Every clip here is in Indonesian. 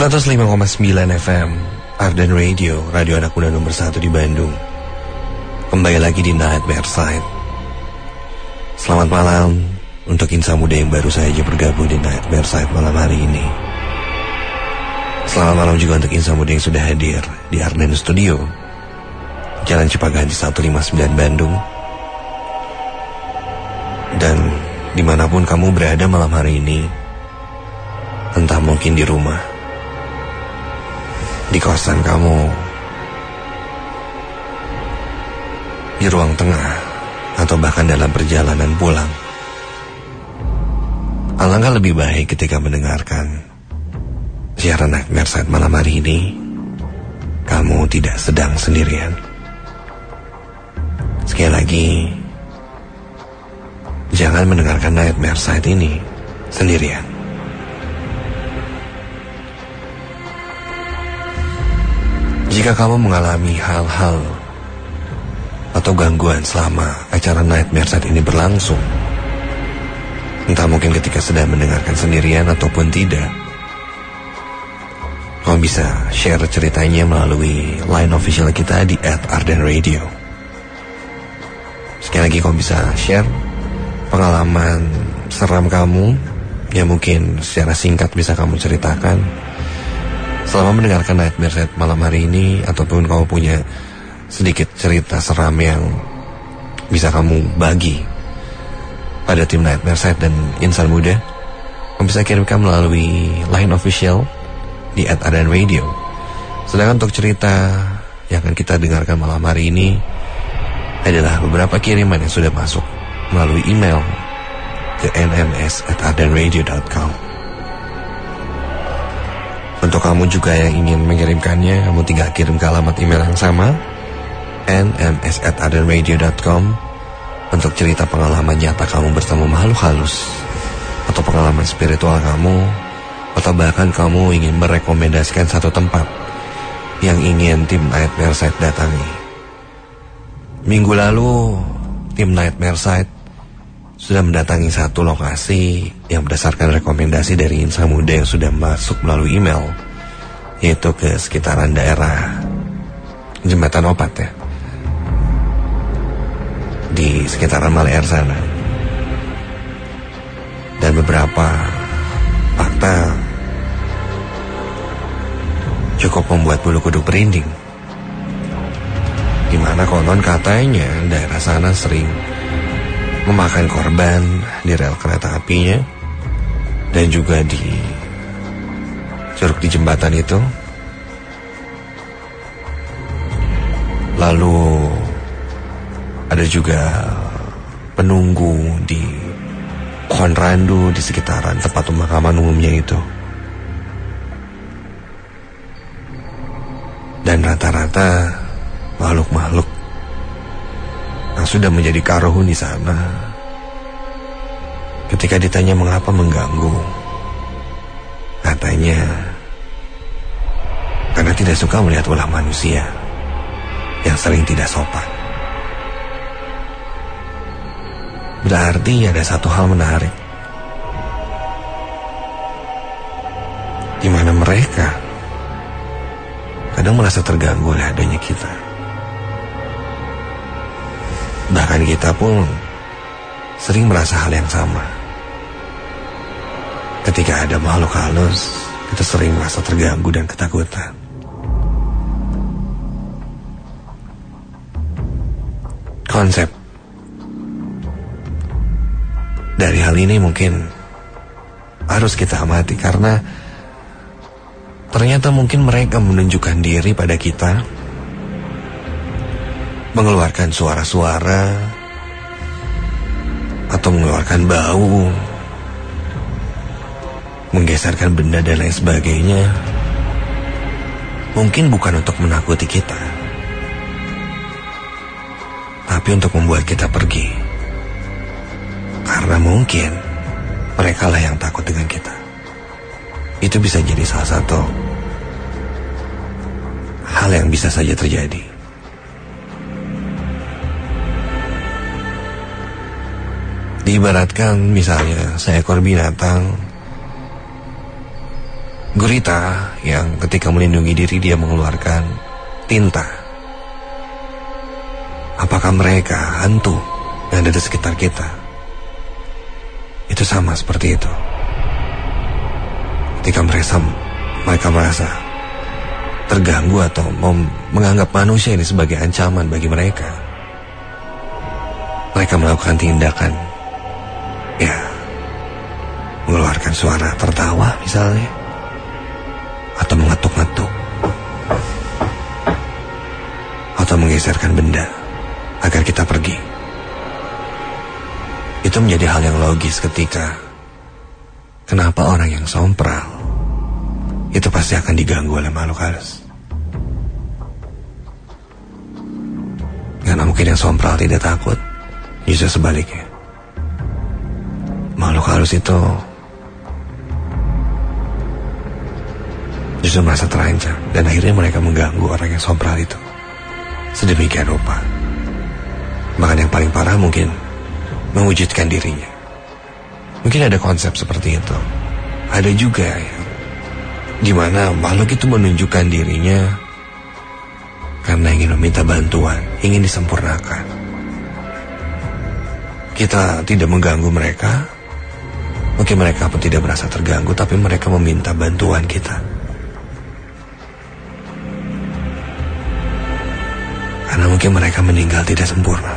105,9 FM Arden Radio, radio anak muda nomor 1 di Bandung. Kembali lagi di Nightmare Side. Selamat malam untuk insan muda yang baru saja bergabung di Nightmare Side malam hari ini. Selamat malam juga untuk insan muda yang sudah hadir di Arden Studio, Jalan Cipaganti 159 Bandung. Dan dimanapun kamu berada malam hari ini, entah mungkin di rumah, di kosan kamu, di ruang tengah, atau bahkan dalam perjalanan pulang, alangkah lebih baik ketika mendengarkan siaran Nightmare Side malam hari ini, kamu tidak sedang sendirian. Sekali lagi, jangan mendengarkan Nightmare Side ini sendirian. Jika kamu mengalami hal-hal atau gangguan selama acara Nightmare Side ini berlangsung, entah mungkin ketika sedang mendengarkan sendirian ataupun tidak, kamu bisa share ceritanya melalui line official kita di @ardenradio. Sekali lagi kamu bisa share pengalaman seram kamu yang mungkin secara singkat bisa kamu ceritakan selama mendengarkan Nightmare Side malam hari ini, ataupun kamu punya sedikit cerita seram yang bisa kamu bagi pada tim Nightmare Side dan insan muda, kamu bisa kirimkan melalui line official di @ardenradio. Sedangkan untuk cerita yang akan kita dengarkan malam hari ini adalah beberapa kiriman yang sudah masuk melalui email ke nms@ardenradio.com. Untuk kamu juga yang ingin mengirimkannya, kamu tinggal kirim ke alamat email yang sama, nms@ardenradio.com, untuk cerita pengalaman nyata kamu bersama makhluk halus, atau pengalaman spiritual kamu, atau bahkan kamu ingin merekomendasikan satu tempat yang ingin tim Nightmare Side datangi. Minggu lalu, tim Nightmare Side sudah mendatangi satu lokasi yang berdasarkan rekomendasi dari insan muda yang sudah masuk melalui email, yaitu ke sekitaran daerah Jembatan Opat ya, di sekitaran Maleer sana. Dan beberapa fakta cukup membuat bulu kuduk merinding, dimana konon katanya daerah sana sering memakan korban di rel kereta apinya, dan juga di curug di jembatan itu. Lalu ada juga penunggu di pohon randu di sekitaran tempat pemakaman umumnya itu. Dan rata-rata makhluk-makhluk yang sudah menjadi karuhun di sana, ketika ditanya mengapa mengganggu, katanya karena tidak suka melihat ulah manusia yang sering tidak sopan. Berarti ada satu hal menarik, di mana mereka kadang merasa terganggu oleh adanya kita. Bahkan kita pun sering merasa hal yang sama. Ketika ada makhluk halus, kita sering merasa terganggu dan ketakutan. Konsep dari hal ini mungkin harus kita amati, karena ternyata mungkin mereka menunjukkan diri pada kita, mengeluarkan suara-suara atau mengeluarkan bau, menggeserkan benda dan lain sebagainya, mungkin bukan untuk menakuti kita, tapi untuk membuat kita pergi. Karena mungkin mereka lah yang takut dengan kita. Itu bisa jadi salah satu hal yang bisa saja terjadi. Diibaratkan misalnya seekor binatang gurita yang ketika melindungi diri dia mengeluarkan tinta. Apakah mereka hantu yang ada di sekitar kita? Itu sama seperti itu. Ketika mereka merasa terganggu atau menganggap manusia ini sebagai ancaman bagi mereka, mereka melakukan tindakan, ya, mengeluarkan suara tertawa misalnya, atau mengetuk-ngetuk, atau menggeserkan benda agar kita pergi. Itu menjadi hal yang logis ketika kenapa orang yang sompral itu pasti akan diganggu oleh makhluk halus. Karena mungkin yang sompral tidak takut, justru sebaliknya. Makhluk halus itu justru merasa terancam, dan akhirnya mereka mengganggu orang yang sompral itu sedemikian rupa. Bahkan yang paling parah mungkin mewujudkan dirinya. Mungkin ada konsep seperti itu. Ada juga yang dimana makhluk itu menunjukkan dirinya karena ingin meminta bantuan, ingin disempurnakan. Kita tidak mengganggu mereka, mungkin mereka pun tidak merasa terganggu, tapi mereka meminta bantuan kita. Karena mungkin mereka meninggal tidak sempurna.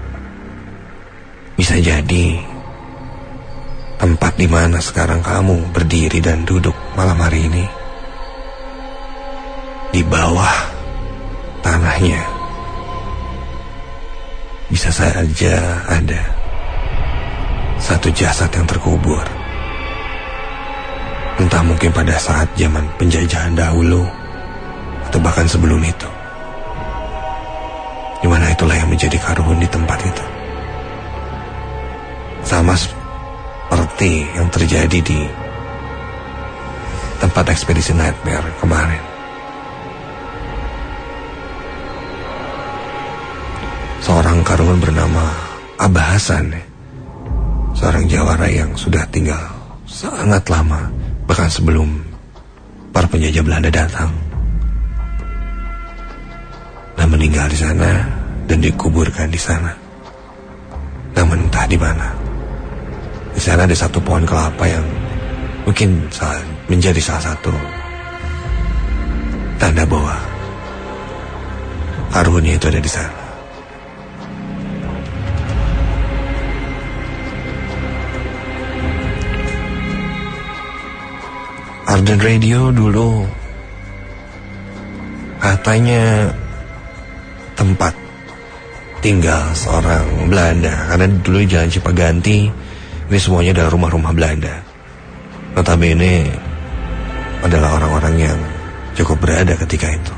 Bisa jadi tempat di mana sekarang kamu berdiri dan duduk malam hari ini, di bawah tanahnya bisa saja ada satu jasad yang terkubur. Entah mungkin pada saat zaman penjajahan dahulu, atau bahkan sebelum itu, di mana itulah yang menjadi karuhun di tempat itu. Sama seperti yang terjadi di tempat ekspedisi Nightmare kemarin. Seorang karuhun bernama Abah Hasan, seorang jawara yang sudah tinggal sangat lama, bahkan sebelum para penjajah Belanda datang, dan meninggal di sana dan dikuburkan di sana. Namun entah di mana. Di sana ada satu pohon kelapa yang mungkin menjadi salah satu tanda bahwa karuhunnya itu ada di sana. Arden Radio dulu katanya tempat tinggal seorang Belanda, karena dulu di Jalan Cipaganti ini semuanya adalah rumah-rumah Belanda. Notabene adalah orang-orang yang cukup berada ketika itu.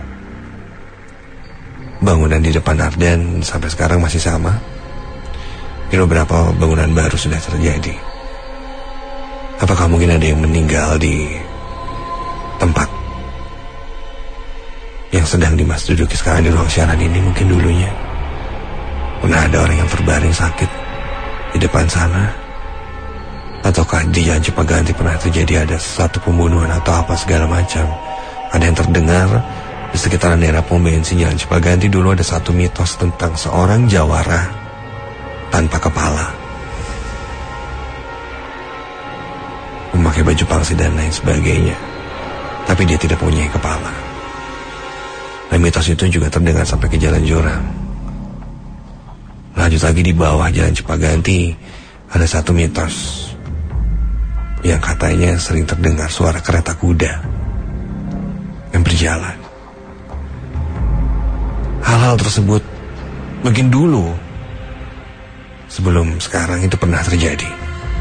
Bangunan di depan Arden sampai sekarang masih sama. Di beberapa bangunan baru sudah terjadi. Apakah mungkin ada yang meninggal di tempat yang sedang Dimas duduki sekarang di ruang siaran ini? Mungkin dulunya pernah ada orang yang terbaring sakit di depan sana, ataukah di Jalan Cipaganti pernah terjadi ada satu pembunuhan atau apa segala macam. Ada yang terdengar di sekitaran daerah pom bensin Jalan Cipaganti dulu ada satu mitos tentang seorang jawara tanpa kepala, memakai baju pangsi dan lain sebagainya, tapi dia tidak punya kepala. Dan mitos itu juga terdengar sampai ke Jalan Jurang. Lanjut lagi di bawah Jalan Cipaganti ada satu mitos yang katanya sering terdengar suara kereta kuda yang berjalan. Hal-hal tersebut mungkin dulu sebelum sekarang itu pernah terjadi.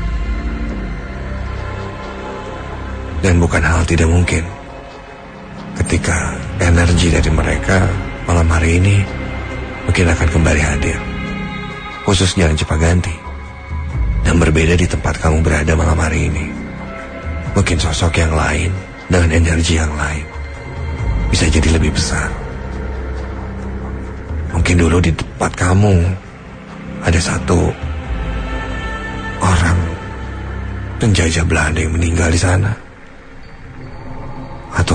Dan bukan hal tidak mungkin ketika energi dari mereka malam hari ini mungkin akan kembali hadir, khusus Jalan Cipaganti, dan berbeda di tempat kamu berada malam hari ini. Mungkin sosok yang lain dengan energi yang lain bisa jadi lebih besar. Mungkin dulu di tempat kamu ada satu orang penjajah Belanda yang meninggal di sana.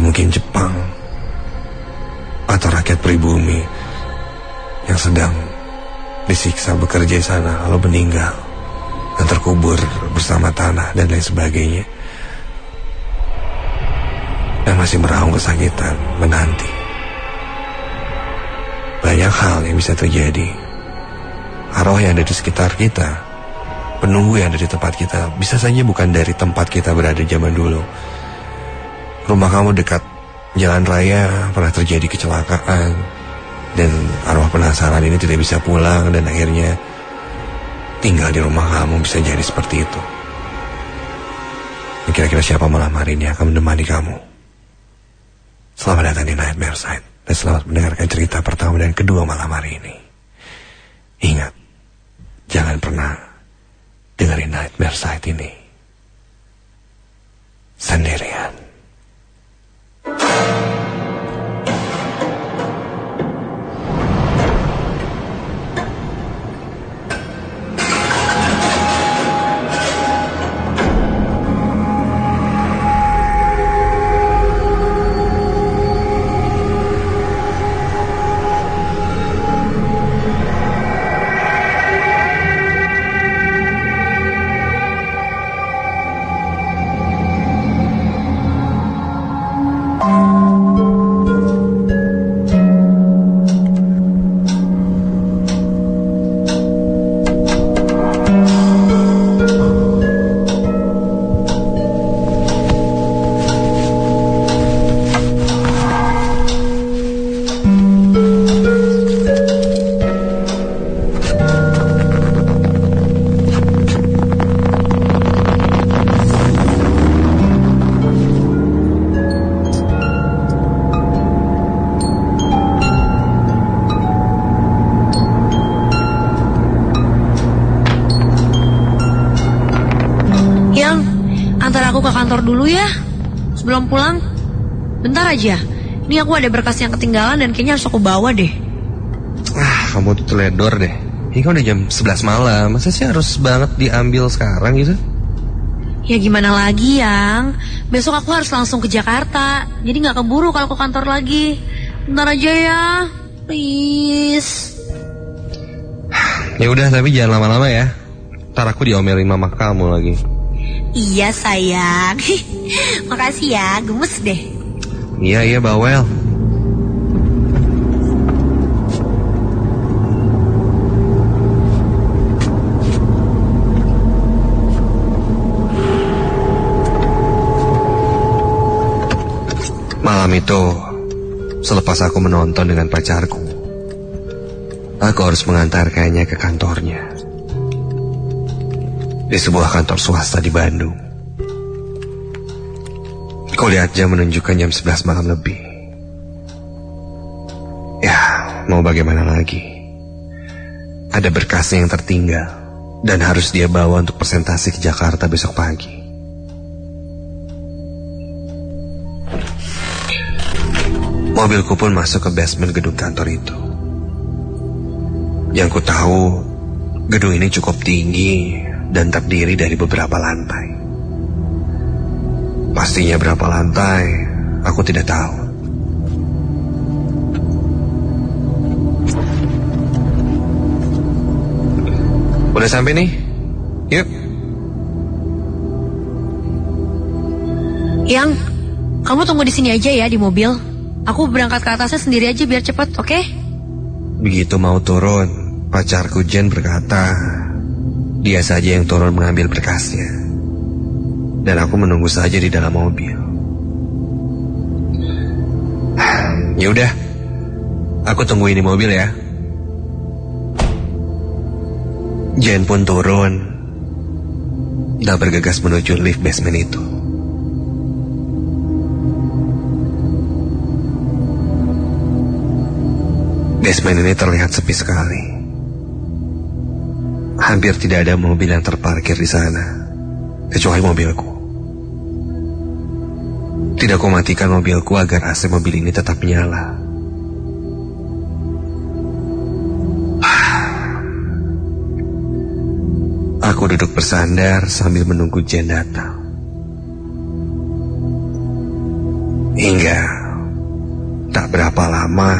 mungkin Jepang atau rakyat pribumi yang sedang disiksa bekerja di sana lalu meninggal dan terkubur bersama tanah dan lain sebagainya, dan masih meraung kesakitan menanti. Banyak hal yang bisa terjadi. Arwah yang ada di sekitar kita, penunggu yang ada di tempat kita, bisa saja bukan dari tempat kita berada zaman dulu. Rumah kamu dekat jalan raya, pernah terjadi kecelakaan, dan arwah penasaran ini tidak bisa pulang, dan akhirnya tinggal di rumah kamu. Bisa jadi seperti itu. Kira-kira siapa malam hari ini akan menemani kamu? Selamat datang di Nightmare Side, dan selamat mendengarkan cerita pertama dan kedua malam hari ini. Ingat, jangan pernah dengerin Nightmare Side ini sendirian. Dulu ya, sebelum pulang. Bentar aja, ini aku ada berkas yang ketinggalan dan kayaknya harus aku bawa deh. Kamu tuh teledor deh. Ini kan udah jam 11 malam, masa sih harus banget diambil sekarang gitu? Ya gimana lagi, Yang? Besok aku harus langsung ke Jakarta, jadi gak keburu kalau ke kantor lagi. Bentar aja ya, please. Ya udah, tapi jangan lama-lama ya. Ntar aku diomelin mama kamu lagi. Iya sayang. Makasih ya, gemes deh. Iya bawel. Malam itu, selepas aku menonton dengan pacarku, aku harus mengantarkannya ke kantornya di sebuah kantor swasta di Bandung. Kau lihat jam menunjukkan jam 11 malam lebih. Ya, mau bagaimana lagi? Ada berkasnya yang tertinggal dan harus dia bawa untuk presentasi ke Jakarta besok pagi. Mobilku pun masuk ke basement gedung kantor itu. Yang ku tahu, gedung ini cukup tinggi dan terdiri dari beberapa lantai. Pastinya berapa lantai, aku tidak tahu. Udah sampai nih? Yuk. Yang, kamu tunggu di sini aja ya di mobil. Aku berangkat ke atasnya sendiri aja biar cepat, oke? Begitu mau turun, pacarku Jen berkata, dia saja yang turun mengambil berkasnya, dan aku menunggu saja di dalam mobil. Ya udah, aku tungguin di mobil ya. Jen pun turun dan bergegas menuju lift basement itu. Basement ini terlihat sepi sekali. Hampir tidak ada mobil yang terparkir di sana, kecuali mobilku. Tidak aku matikan mobilku agar AC mobil ini tetap menyala. Aku duduk bersandar sambil menunggu Jen datang. Hingga tak berapa lama,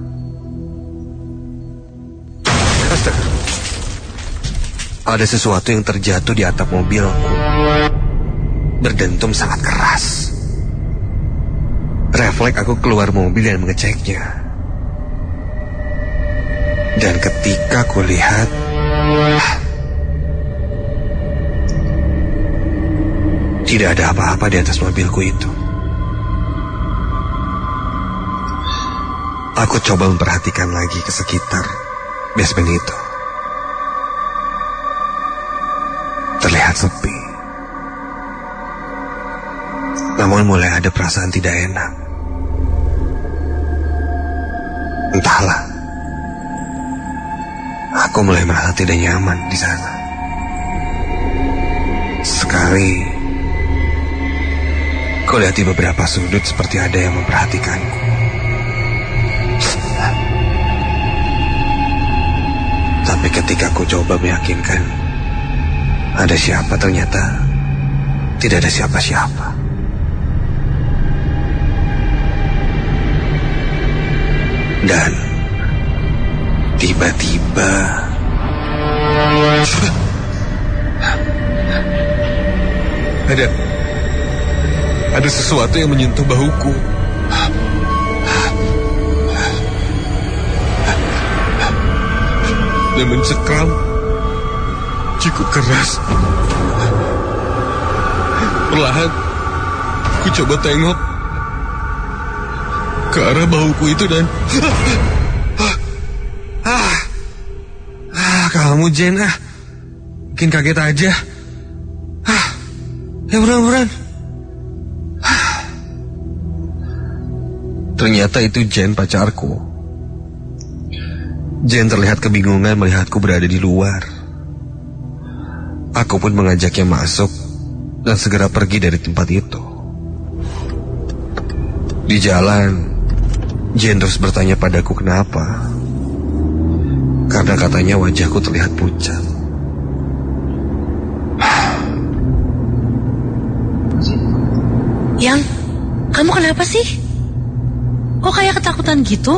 astaga, ada sesuatu yang terjatuh di atap mobilku, berdentum sangat keras. Refleks aku keluar mobil dan mengeceknya. Dan ketika aku lihat, tidak ada apa-apa di atas mobilku itu. Aku coba memperhatikan lagi ke sekitar basement itu. Terlihat sepi. Namun mulai ada perasaan tidak enak. Entahlah. Aku mulai merasa tidak nyaman di sana. Sekali, aku lihat di beberapa sudut seperti ada yang memperhatikanku. Tapi ketika aku coba meyakinkan ada siapa, ternyata tidak ada siapa-siapa. Dan tiba-tiba ada sesuatu yang menyentuh bahuku. Dan mencekam cukup keras. Perlahan aku coba tengok ke arah bahuku itu dan kamu Jen, mungkin kaget aja. Ya buruan. Ternyata itu Jen, pacarku. Jen terlihat kebingungan melihatku berada di luar. Aku pun mengajaknya masuk dan segera pergi dari tempat itu. Di jalan, Jen terus bertanya padaku kenapa. Karena katanya wajahku terlihat pucat. Yang, kamu kenapa sih? Kok kayak ketakutan gitu?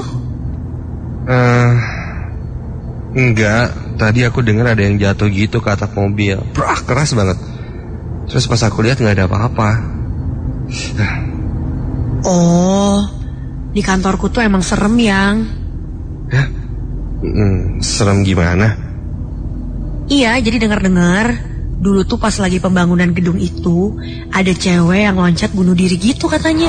Enggak, tadi aku dengar ada yang jatuh gitu ke atap mobil. Brak, keras banget. Terus pas aku lihat nggak ada apa-apa. Oh, di kantorku tuh emang serem, Yang. Hah? Serem gimana? Iya, jadi dengar-dengar dulu tuh pas lagi pembangunan gedung itu ada cewek yang loncat bunuh diri gitu katanya.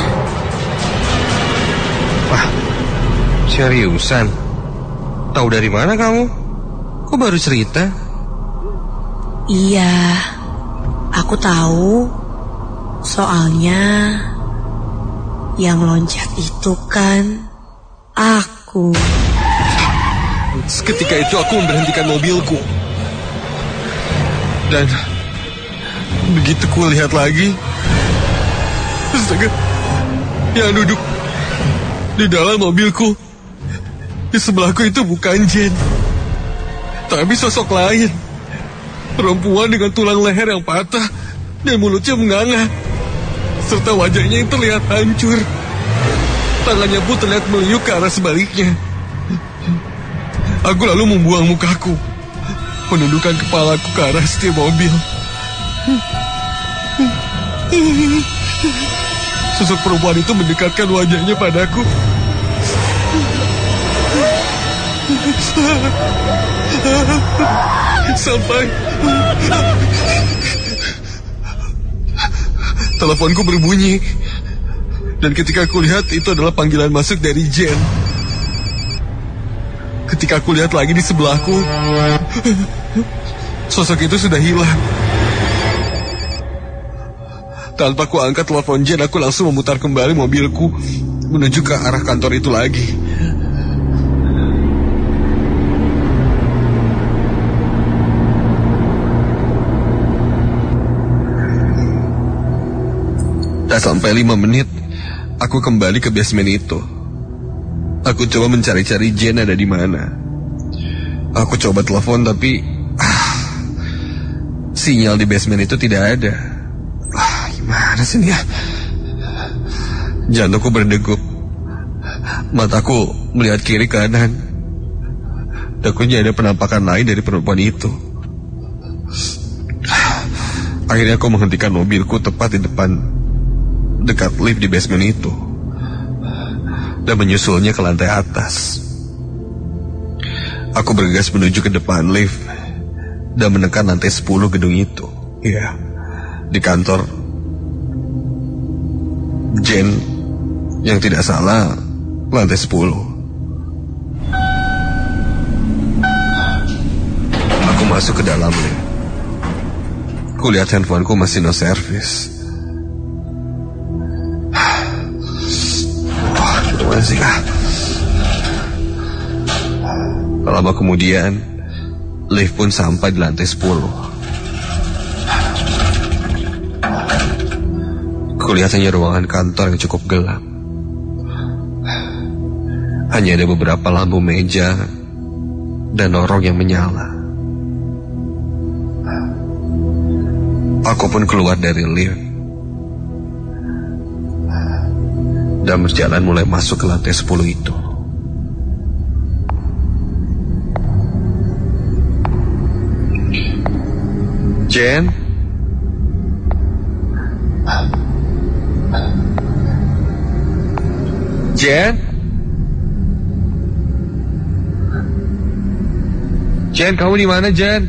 Wah, seriusan? Tahu dari mana kamu? Kok baru cerita? Iya, aku tahu. Soalnya yang loncat itu kan aku. Seketika itu aku memberhentikan mobilku. Dan begitu ku lihat lagi, astaga, yang duduk di dalam mobilku di sebelahku itu bukan Jen, tapi sosok lain. Perempuan dengan tulang leher yang patah dan mulutnya menganga, serta wajahnya yang terlihat hancur. Tangannya pun terlihat meliuk ke arah sebaliknya. Aku lalu membuang mukaku, menundukkan kepalaku ke arah setir mobil. Sosok perempuan itu mendekatkan wajahnya padaku. Sampai teleponku berbunyi. Dan ketika aku lihat, itu adalah panggilan masuk dari Jen. Ketika aku lihat lagi di sebelahku, sosok itu sudah hilang. Tanpa ku angkat telepon Jen, aku langsung memutar kembali mobilku menuju ke arah kantor itu lagi. Tak sampai 5 menit, aku kembali ke basement itu. Aku coba mencari-cari Jen ada di mana. Aku coba telepon tapi sinyal di basement itu tidak ada. Gimana sih ini ya? Jantungku berdegup. Mataku melihat kiri kanan. Takutnya ada penampakan lain dari perempuan itu. Akhirnya aku menghentikan mobilku tepat di dekat lift di basement itu, dan menyusulnya ke lantai atas. Aku bergegas menuju ke depan lift dan menekan lantai 10 gedung itu. Iya, di kantor Jen, yang tidak salah lantai 10. Aku masuk ke dalam lift. Kulihat handphoneku masih no service. Wah, gimana sih? Lama kemudian, lift pun sampai di lantai 10. Kulihat hanya ruangan kantor yang cukup gelap. Hanya ada beberapa lampu meja dan lorong yang menyala. Aku pun keluar dari lift dan berjalan mulai masuk ke lantai 10 itu. Jen? Jen? Jen, kamu di mana, Jen?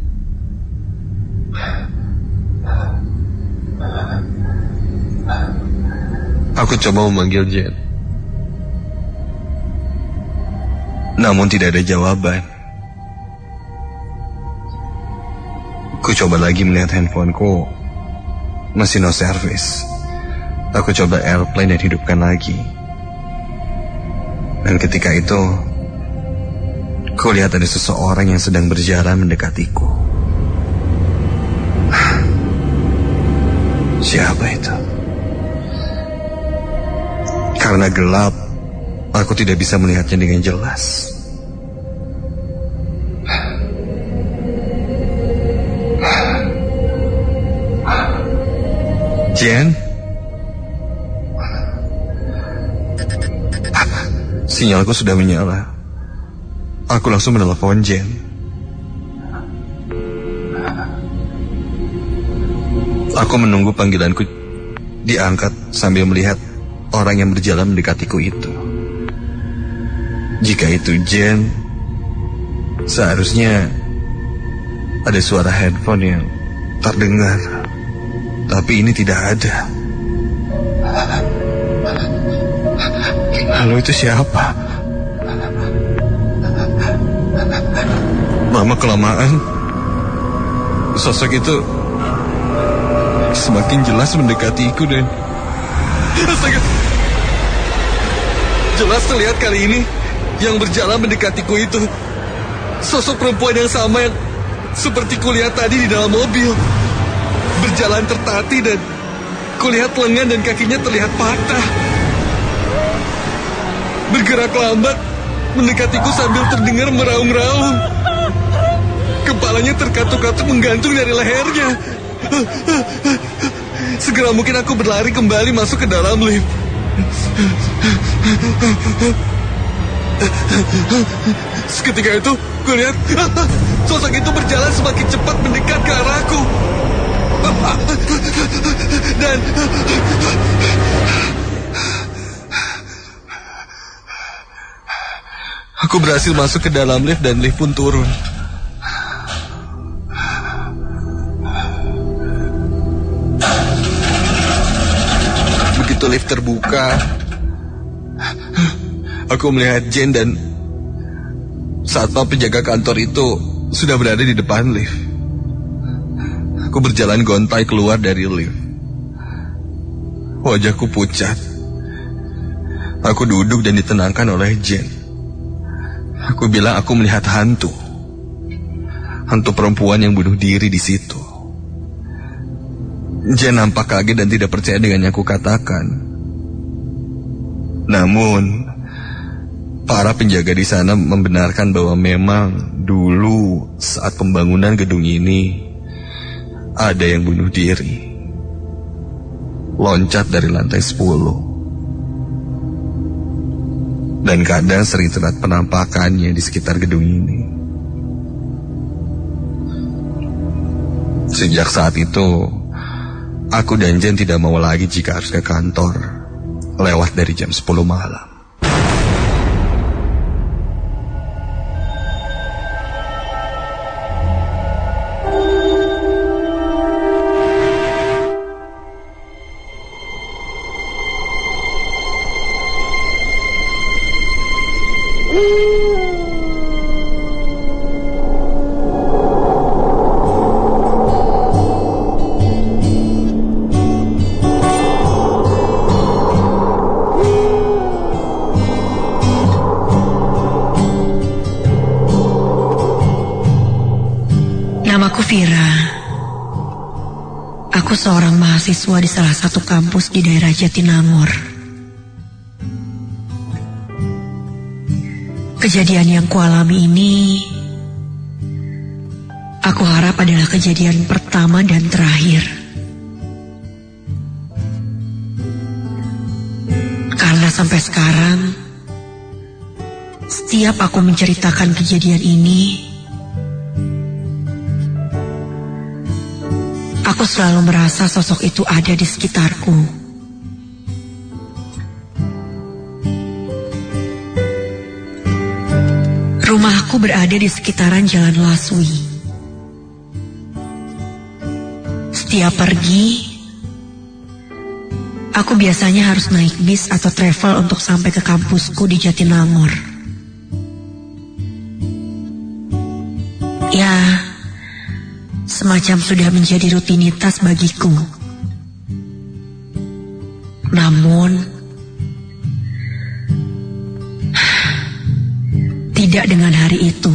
Aku coba memanggil Jen, namun tidak ada jawaban. Aku coba lagi melihat handphoneku, masih no service. Aku coba airplane dan hidupkan lagi. Dan ketika itu, kulihat ada seseorang yang sedang berjalan mendekatiku. Siapa itu? Karena gelap, aku tidak bisa melihatnya dengan jelas. Jen? Sinyalku sudah menyala. Aku langsung menelepon Jen. Aku menunggu panggilanku diangkat sambil melihat orang yang berjalan mendekatiku itu. Jika itu Jen, seharusnya ada suara handphone yang terdengar. Tapi ini tidak ada. Halo, itu siapa? Lama kelamaan, sosok itu semakin jelas mendekatiku dan jelas terlihat kali ini yang berjalan mendekatiku itu sosok perempuan yang sama yang seperti kulihat tadi di dalam mobil. Berjalan tertatih dan kulihat lengan dan kakinya terlihat patah. Bergerak lambat mendekatiku sambil terdengar meraung-raung. Kepalanya terkatuk-katuk menggantung dari lehernya. Segera mungkin aku berlari kembali masuk ke dalam lift. Seketika itu, kulihat sosok itu berjalan semakin cepat mendekat ke arahku. Dan aku berhasil masuk ke dalam lift dan lift pun turun. Begitu lift terbuka, aku melihat Jen dan satpam penjaga kantor itu sudah berada di depan lift. Aku berjalan gontai keluar dari lift. Wajahku pucat. Aku duduk dan ditenangkan oleh Jen. Aku bilang aku melihat hantu. Hantu perempuan yang bunuh diri di situ. Jen nampak kaget dan tidak percaya dengan yang aku katakan. Namun, para penjaga di sana membenarkan bahwa memang dulu saat pembangunan gedung ini ada yang bunuh diri, loncat dari lantai 10 Dan kadang sering terlihat penampakannya di sekitar gedung ini. Sejak saat itu, aku dan Jen tidak mau lagi jika harus ke kantor lewat dari jam 10 malam. Namaku Vira. Aku seorang mahasiswa di salah satu kampus di daerah Jatinangor. Kejadian yang kualami ini, aku harap adalah kejadian pertama dan terakhir. Karena sampai sekarang, setiap aku menceritakan kejadian ini, aku selalu merasa sosok itu ada di sekitarku. Rumahku berada di sekitaran Jalan Laswi. Setiap pergi, aku biasanya harus naik bis atau travel untuk sampai ke kampusku di Jatinangor. Ya, semacam sudah menjadi rutinitas bagiku. Namun, tidak dengan hari itu.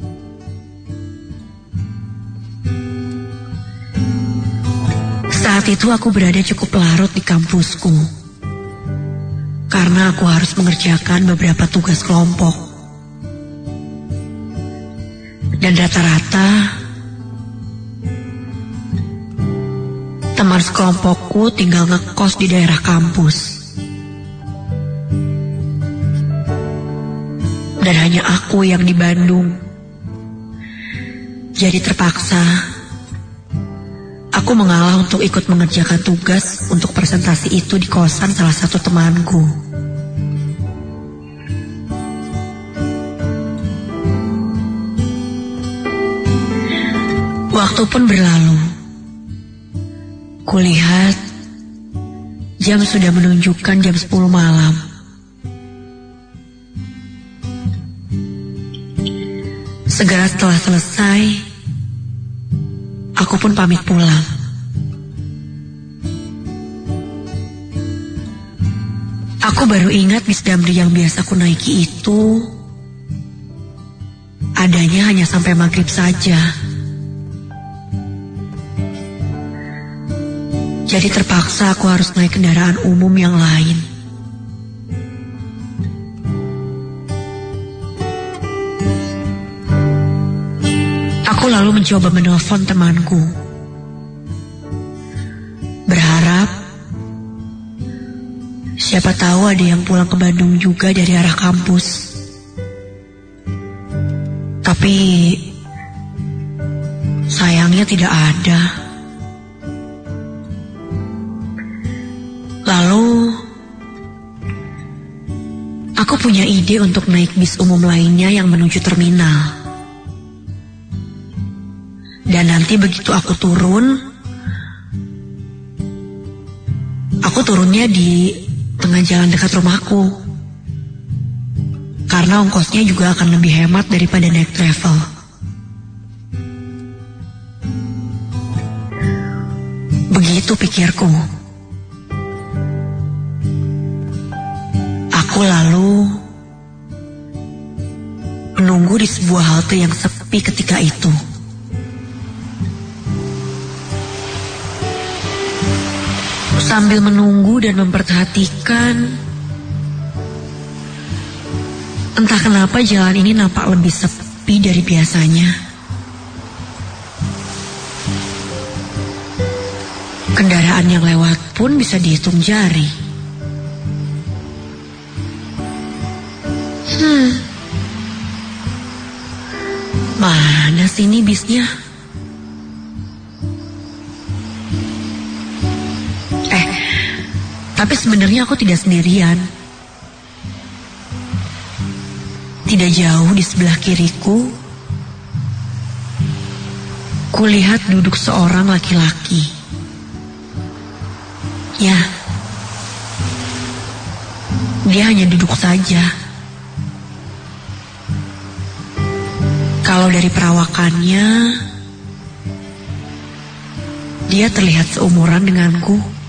Saat itu aku berada cukup larut di kampusku, karena aku harus mengerjakan beberapa tugas kelompok. Dan rata-rata, teman sekelompokku tinggal ngekos di daerah kampus. Dan hanya aku yang di Bandung. Jadi terpaksa, aku mengalah untuk ikut mengerjakan tugas untuk presentasi itu di kosan salah satu temanku. Waktu pun berlalu. Kulihat jam sudah menunjukkan jam 10 malam. Segera setelah selesai, aku pun pamit pulang. Aku baru ingat bis Damri yang biasa aku naiki itu adanya hanya sampai maghrib saja. Jadi terpaksa aku harus naik kendaraan umum yang lain. Aku lalu mencoba menelpon temanku, berharap siapa tahu ada yang pulang ke Bandung juga dari arah kampus. Tapi sayangnya tidak ada. Lalu aku punya ide untuk naik bis umum lainnya yang menuju terminal. Dan nanti begitu aku turunnya di tengah jalan dekat rumahku. Karena ongkosnya juga akan lebih hemat daripada naik travel. Begitu pikirku. Aku lalu menunggu di sebuah halte yang sepi ketika itu. Sambil menunggu dan memperhatikan, entah kenapa jalan ini nampak lebih sepi dari biasanya. Kendaraan yang lewat pun bisa dihitung jari. kesini bisnya. Tapi sebenarnya aku tidak sendirian. Tidak jauh di sebelah kiriku, kulihat duduk seorang laki-laki. Ya, dia hanya duduk saja. Kalau dari perawakannya, dia terlihat seumuran denganku.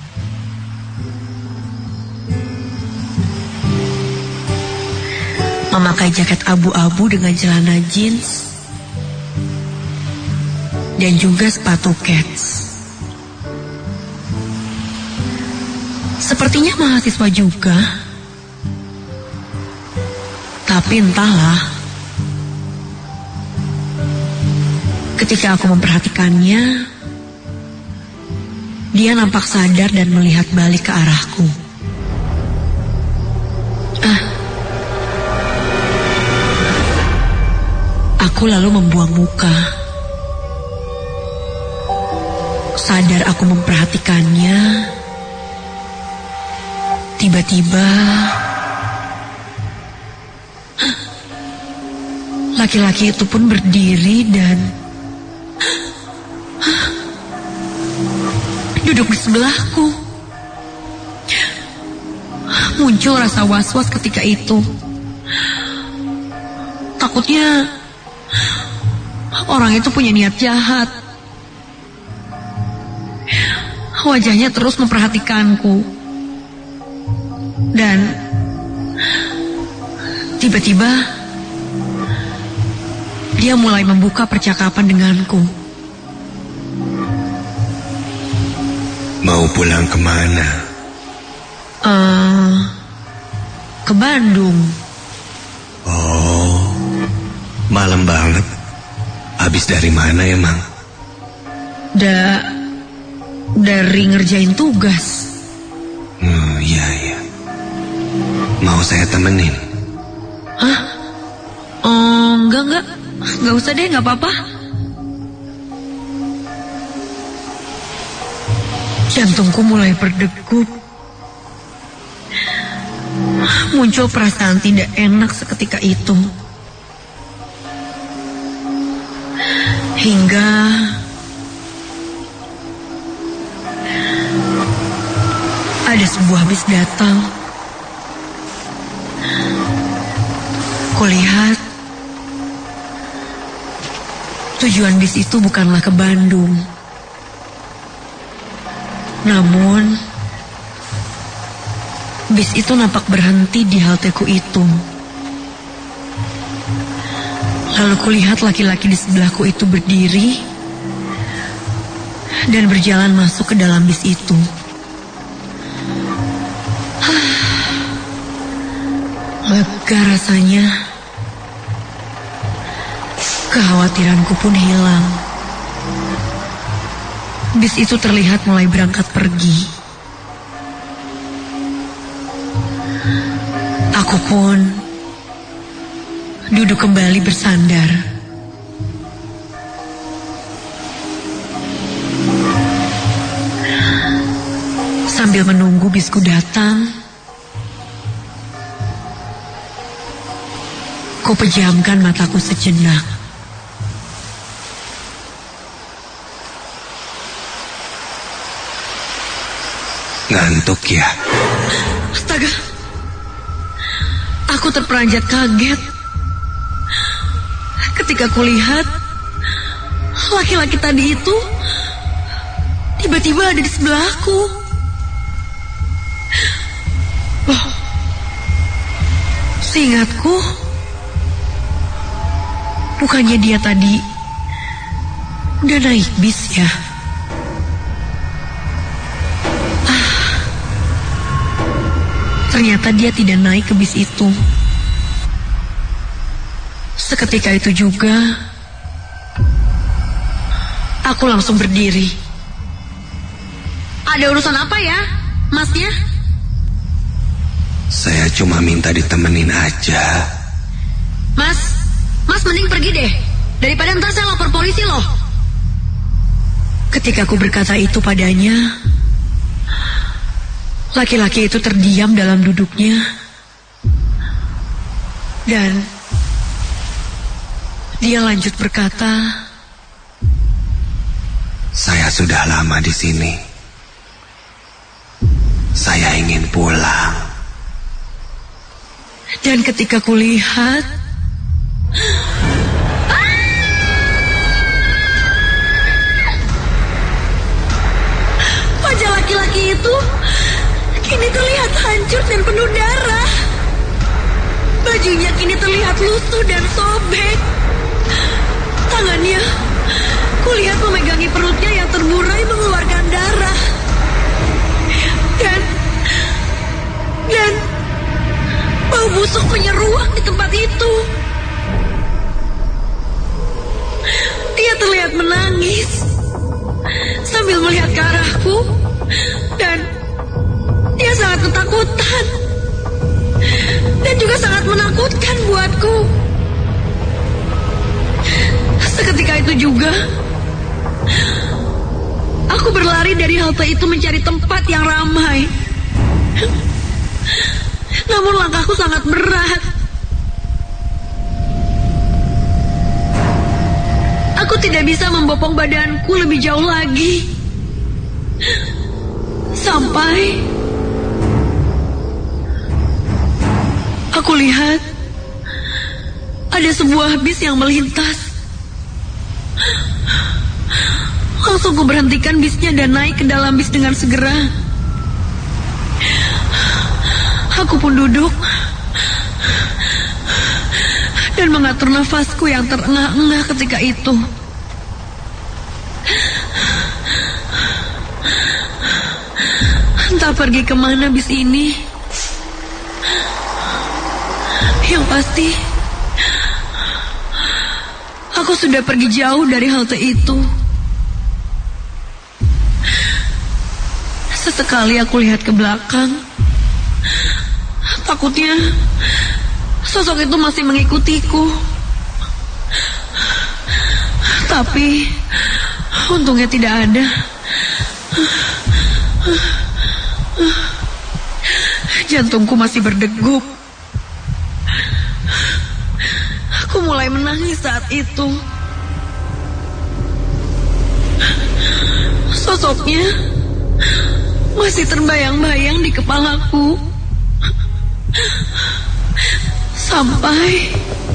Memakai jaket abu-abu dengan celana jeans dan juga sepatu kets. Sepertinya mahasiswa juga. Tapi entahlah, ketika aku memperhatikannya, dia nampak sadar dan melihat balik ke arahku. Aku lalu membuang muka. Sadar aku memperhatikannya, tiba-tiba laki-laki itu pun berdiri dan duduk di sebelahku. Muncul rasa was-was ketika itu. Takutnya orang itu punya niat jahat. Wajahnya terus memperhatikanku. Dan tiba-tiba dia mulai membuka percakapan denganku. Mau pulang kemana? Ke Bandung. Oh, malam banget. Habis dari mana emang? Dari ngerjain tugas. Iya. Mau saya temenin? Hah? Enggak. Enggak usah deh, enggak apa-apa. Jantungku mulai berdegup. Muncul perasaan tidak enak seketika itu. Hingga ada sebuah bis datang. Kulihat tujuan bis itu bukanlah ke Bandung. Namun bis itu nampak berhenti di halteku itu. Lalu kulihat laki-laki di sebelahku itu berdiri dan berjalan masuk ke dalam bis itu. Lega rasanya. Kekhawatiranku pun hilang. Bis itu terlihat mulai berangkat pergi. Aku pun duduk kembali bersandar. Sambil menunggu bisku datang, ku pejamkan mataku sejenak. Ngantuk ya? Astaga, aku terperanjat kaget ketika kulihat laki-laki tadi itu tiba-tiba ada di sebelahku. Loh, seingatku bukannya dia tadi udah naik bis ya? Ternyata dia tidak naik ke bis itu. Seketika itu juga aku langsung berdiri. Ada urusan apa ya, masnya? Saya cuma minta ditemenin aja. Mas mending pergi deh. Daripada ntar saya lapor polisi loh. Ketika aku berkata itu padanya, laki-laki itu terdiam dalam duduknya. Dan dia lanjut berkata, "Saya sudah lama di sini. Saya ingin pulang." Dan ketika kulihat, wajah laki-laki itu kini terlihat hancur dan penuh darah. Bajunya kini terlihat lusuh dan sobek. Tangannya kulihat memegangi perutnya yang terburai mengeluarkan darah. Dan bau busuk menyeruak di tempat itu. Dia terlihat menangis sambil melihat ke arahku, dan dia sangat ketakutan dan juga sangat menakutkan buatku. Seketika itu juga aku berlari dari halte itu mencari tempat yang ramai. Namun langkahku sangat berat. Aku tidak bisa membopong badanku lebih jauh lagi. Sampai aku lihat ada sebuah bis yang melintas. Langsung ku berhentikan bisnya dan naik ke dalam bis dengan segera. Aku pun duduk dan mengatur nafasku yang terengah-engah ketika itu. Entah pergi kemana bis ini. Yang pasti, aku sudah pergi jauh dari halte itu. Sesekali aku lihat ke belakang. Takutnya sosok itu masih mengikutiku. Tapi untungnya tidak ada. Jantungku masih berdegup. Aku mulai menangis saat itu. Sosoknya masih terbayang-bayang di kepalaku. Sampai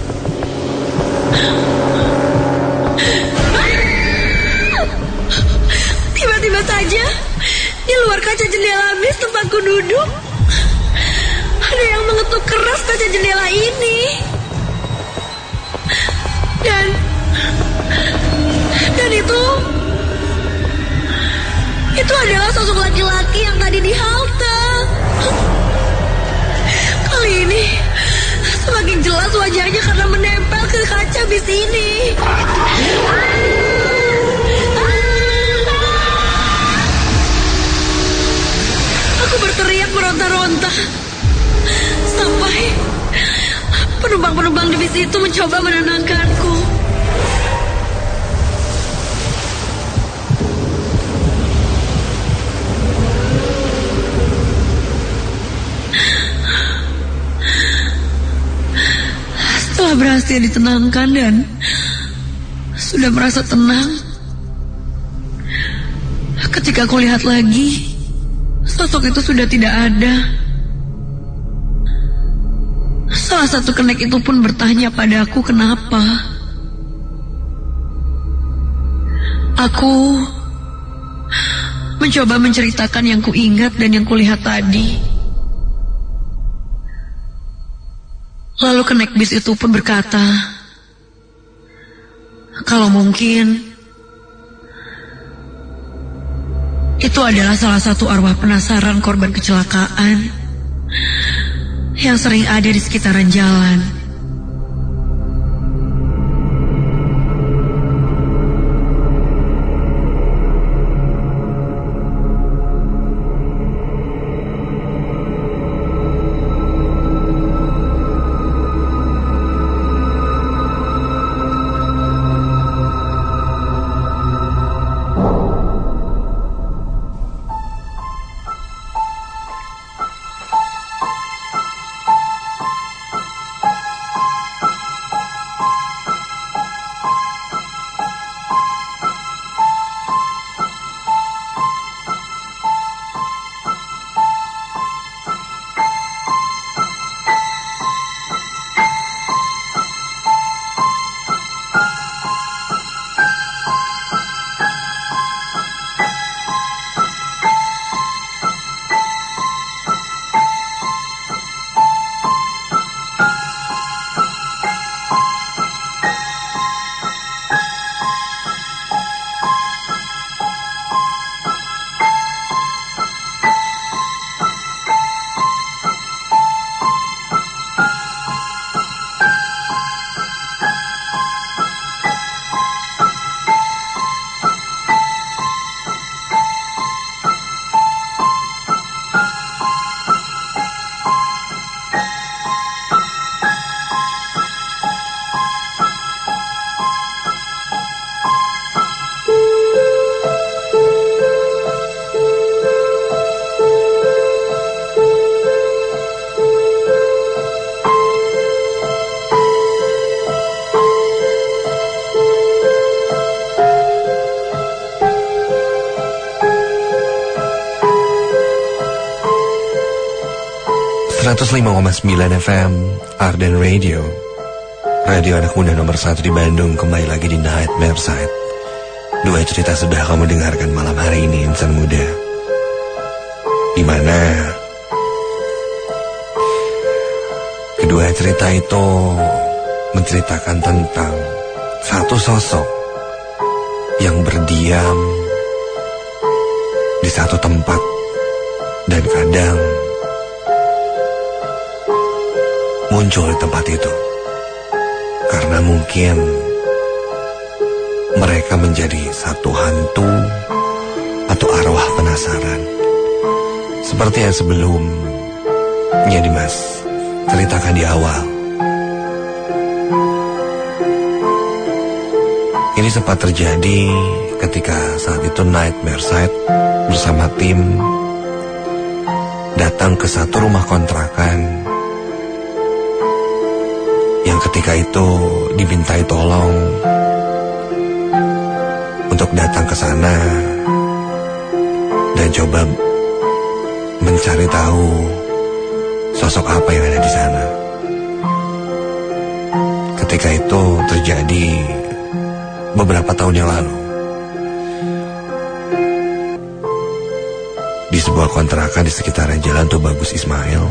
tiba-tiba saja di luar kaca jendela bis tempatku duduk, ada yang mengetuk keras kaca jendela ini. Dan itu adalah sosok laki-laki yang tadi di halte. Kali ini semakin jelas wajahnya karena menempel ke kaca bis ini. Aku berteriak meronta-ronta sampai penumpang-penumpang di bis itu mencoba menenangkanku. Setelah berhasil ditenangkan dan sudah merasa tenang, ketika aku lihat lagi, sosok itu sudah tidak ada. Salah satu kenek itu pun bertanya padaku kenapa. Aku mencoba menceritakan yang kuingat dan yang kulihat tadi. Lalu kenek bis itu pun berkata, kalau mungkin itu adalah salah satu arwah penasaran korban kecelakaan yang sering ada di sekitaran jalan. 105,9 FM Arden Radio, radio anak muda nomor 1 di Bandung. Kembali lagi di Nightmare Side. Dua cerita sudah kamu dengarkan malam hari ini, insan muda, dimana kedua cerita itu menceritakan tentang satu sosok yang berdiam di satu tempat dan kadang muncul di tempat itu karena mungkin mereka menjadi satu hantu atau arwah penasaran. Seperti yang sebelumnya Dimas ceritakan di awal, ini sempat terjadi ketika saat itu Nightmare Side bersama tim datang ke satu rumah kontrakan yang ketika itu dimintai tolong untuk datang ke sana dan coba mencari tahu sosok apa yang ada di sana. Ketika itu terjadi beberapa tahun yang lalu di sebuah kontrakan di sekitaran Jalan Tubagus Ismail.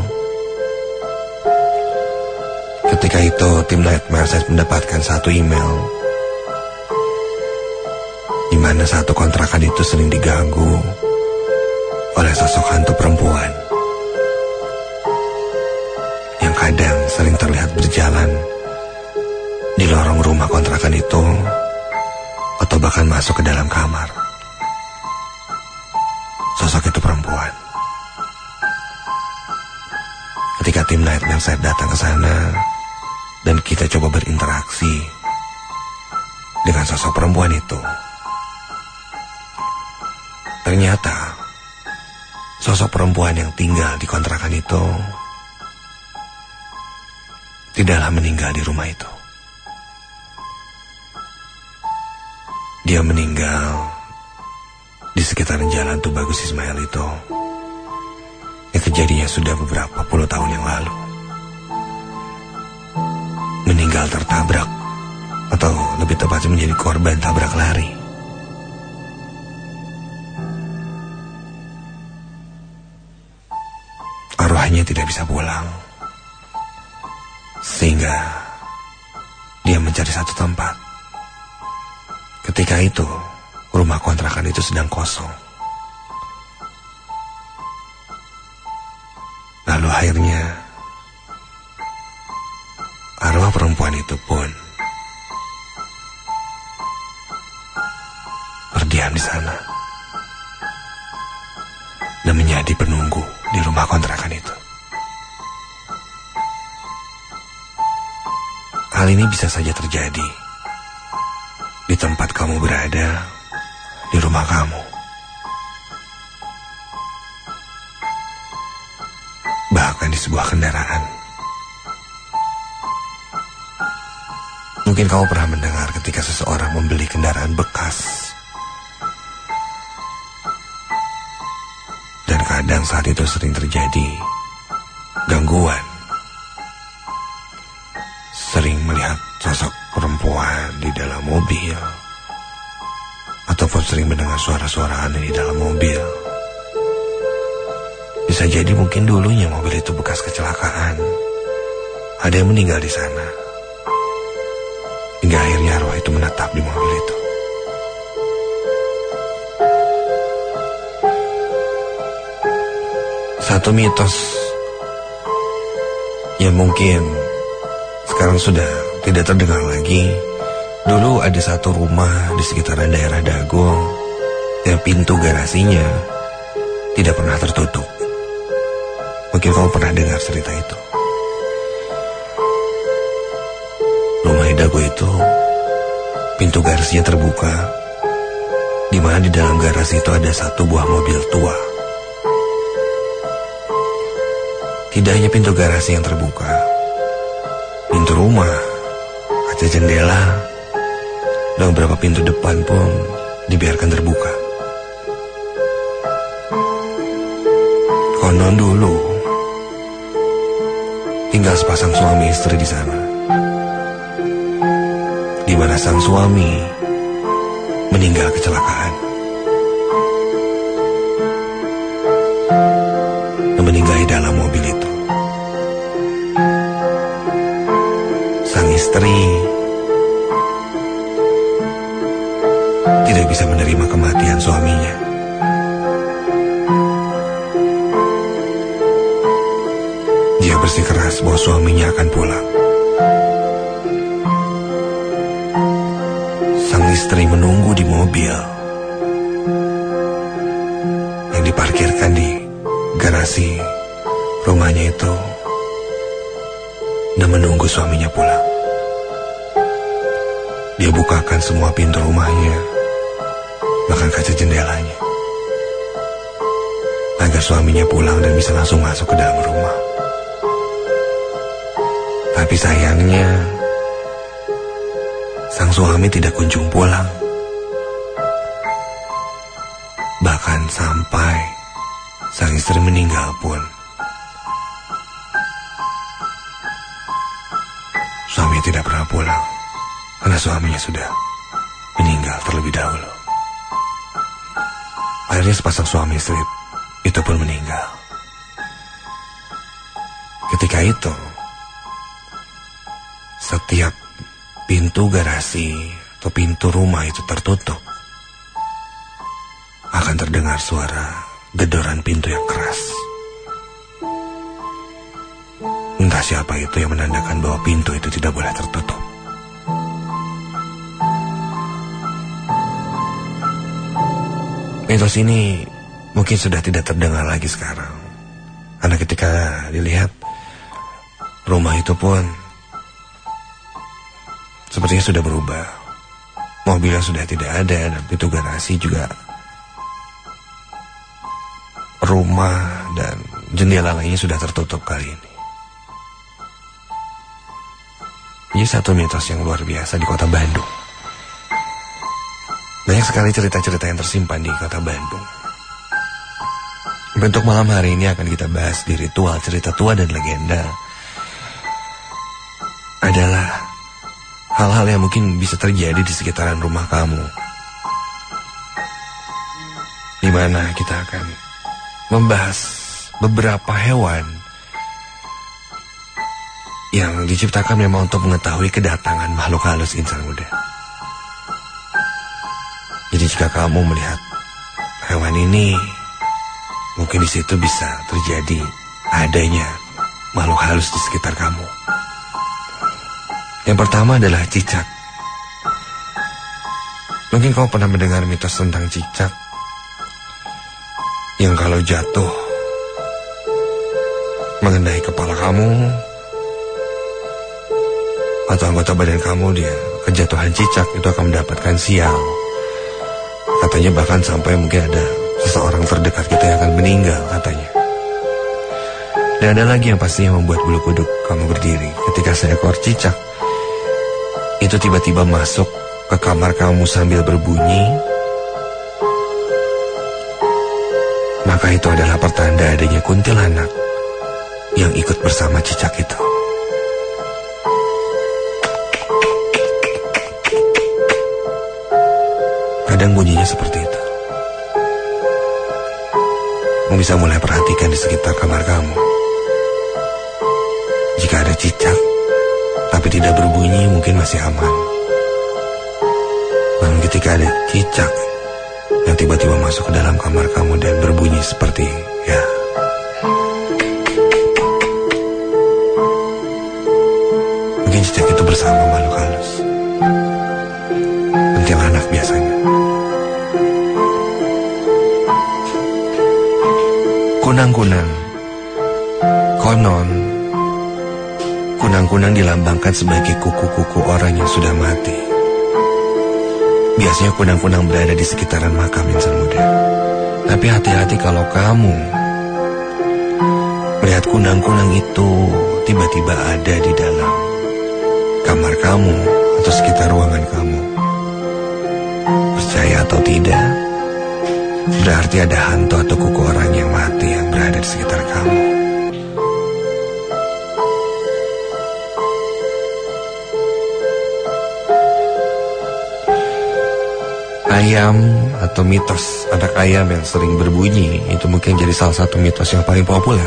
Ketika itu tim Nightmare Side mendapatkan satu email di mana satu kontrakan itu sering diganggu oleh sosok hantu perempuan yang kadang sering terlihat berjalan di lorong rumah kontrakan itu atau bahkan masuk ke dalam kamar. Sosok itu perempuan. Ketika tim Nightmare Side datang ke sana dan kita coba berinteraksi dengan sosok perempuan itu, ternyata sosok perempuan yang tinggal di kontrakan itu tidaklah meninggal di rumah itu. Dia meninggal di sekitaran Jalan Tubagus Ismail itu, yang kejadiannya sudah beberapa puluh tahun yang lalu. Meninggal tertabrak, atau lebih tepatnya menjadi korban tabrak lari. Arwahnya tidak bisa pulang, sehingga dia mencari satu tempat. Ketika itu rumah kontrakan itu sedang kosong. Lalu akhirnya arwah perempuan itu pun berdiam di sana dan menjadi penunggu di rumah kontrakan itu. Hal ini bisa saja terjadi di tempat kamu berada, di rumah kamu, bahkan di sebuah kendaraan. Mungkin kamu pernah mendengar ketika seseorang membeli kendaraan bekas, dan kadang saat itu sering terjadi gangguan. Sering melihat sosok perempuan di dalam mobil, ataupun sering mendengar suara-suara aneh di dalam mobil. Bisa jadi mungkin dulunya mobil itu bekas kecelakaan, ada yang meninggal di sana, hingga akhirnya arwah itu menetap di mobil itu. Satu mitos yang mungkin sekarang sudah tidak terdengar lagi. Dulu ada satu rumah di sekitaran daerah Dago yang pintu garasinya tidak pernah tertutup. Mungkin kamu pernah dengar cerita itu. Rumah di Dago itu pintu garasinya terbuka, di mana di dalam garasi itu ada satu buah mobil tua. Tidak hanya pintu garasi yang terbuka, pintu rumah, kaca jendela, dan beberapa pintu depan pun dibiarkan terbuka. Konon dulu tinggal sepasang suami istri di sana, di mana sang suami meninggal kecelakaan. Meninggal di dalam mobil itu. Sang istri tidak bisa menerima kematian suaminya. Dia bersikeras bahwa suaminya akan pulang. Sang istri menunggu di mobil yang diparkirkan di garasi rumahnya itu dan menunggu suaminya pulang. Dia bukakan semua pintu rumahnya, bahkan kaca jendelanya, agar suaminya pulang dan bisa langsung masuk ke dalam rumah. Tapi sayangnya, sang suami tidak kunjung pulang. Bahkan sampai sang istri meninggal pun, suami tidak pernah pulang, karena suaminya sudah meninggal terlebih dahulu. Akhirnya sepasang suami istri itu pun meninggal. Ketika itu, setiap pintu garasi atau pintu rumah itu tertutup, akan terdengar suara gedoran pintu yang keras. Entah siapa itu yang menandakan bahwa pintu itu tidak boleh tertutup. Mitos ini mungkin sudah tidak terdengar lagi sekarang, karena ketika dilihat, rumah itu pun sepertinya sudah berubah. Mobilnya sudah tidak ada dan pintu garasi juga, rumah dan jendela lainnya sudah tertutup kali ini. Ini satu mitos yang luar biasa di kota Bandung. Banyak sekali cerita-cerita yang tersimpan di kota Bandung. Untuk malam hari ini akan kita bahas di ritual cerita tua dan legenda adalah hal-hal yang mungkin bisa terjadi di sekitaran rumah kamu, di mana kita akan membahas beberapa hewan yang diciptakan memang untuk mengetahui kedatangan makhluk halus insan muda. Jadi jika kamu melihat hewan ini, mungkin di situ bisa terjadi adanya makhluk halus di sekitar kamu. Yang pertama adalah cicak. Mungkin kamu pernah mendengar mitos tentang cicak yang kalau jatuh mengenai kepala kamu atau anggota badan kamu, dia kejatuhan cicak itu akan mendapatkan sial. Katanya bahkan sampai mungkin ada seseorang terdekat kita yang akan meninggal katanya. Dan ada lagi yang pastinya membuat bulu kuduk kamu berdiri ketika seekor cicak itu tiba-tiba masuk ke kamar kamu sambil berbunyi. Maka itu adalah pertanda adanya kuntilanak yang ikut bersama cicak itu. Kadang bunyinya seperti itu. Kamu bisa mulai perhatikan di sekitar kamar kamu. Jika ada cicak tapi tidak berbunyi, mungkin masih aman. Namun ketika ada cicak yang tiba-tiba masuk ke dalam kamar kamu dan berbunyi seperti ya, mungkin cicak itu bersama makhluk halus, kuntilanak biasanya. Kunang-kunang. Konon kunang-kunang dilambangkan sebagai kuku-kuku orang yang sudah mati. Biasanya kunang-kunang berada di sekitaran makam insan muda. Tapi hati-hati kalau kamu melihat kunang-kunang itu tiba-tiba ada di dalam kamar kamu atau sekitar ruangan kamu. Percaya atau tidak, berarti ada hantu atau kuku orang yang mati yang berada di sekitar kamu. Ayam atau mitos anak ayam yang sering berbunyi itu mungkin jadi salah satu mitos yang paling populer,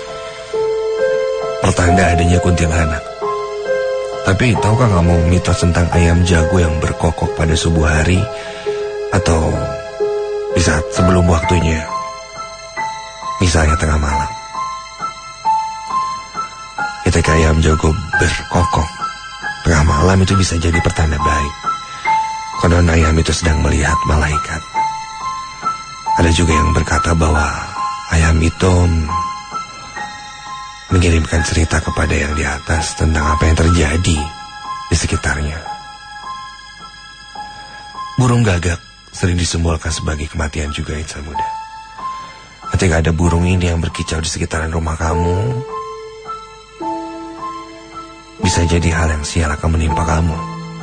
pertanda adanya kuntilanak. Tapi tahukah kamu mitos tentang ayam jago yang berkokok pada subuh hari atau di saat sebelum waktunya, misalnya tengah malam? Ketika ayam jago berkokok tengah malam itu bisa jadi pertanda baik. Konon ayam itu sedang melihat malaikat. Ada juga yang berkata bahwa ayam itu mengirimkan cerita kepada yang di atas tentang apa yang terjadi di sekitarnya. Burung gagak sering disimbolkan sebagai kematian juga, insan muda. Ketika ada burung ini yang berkicau di sekitaran rumah kamu, bisa jadi hal yang sial akan menimpa kamu.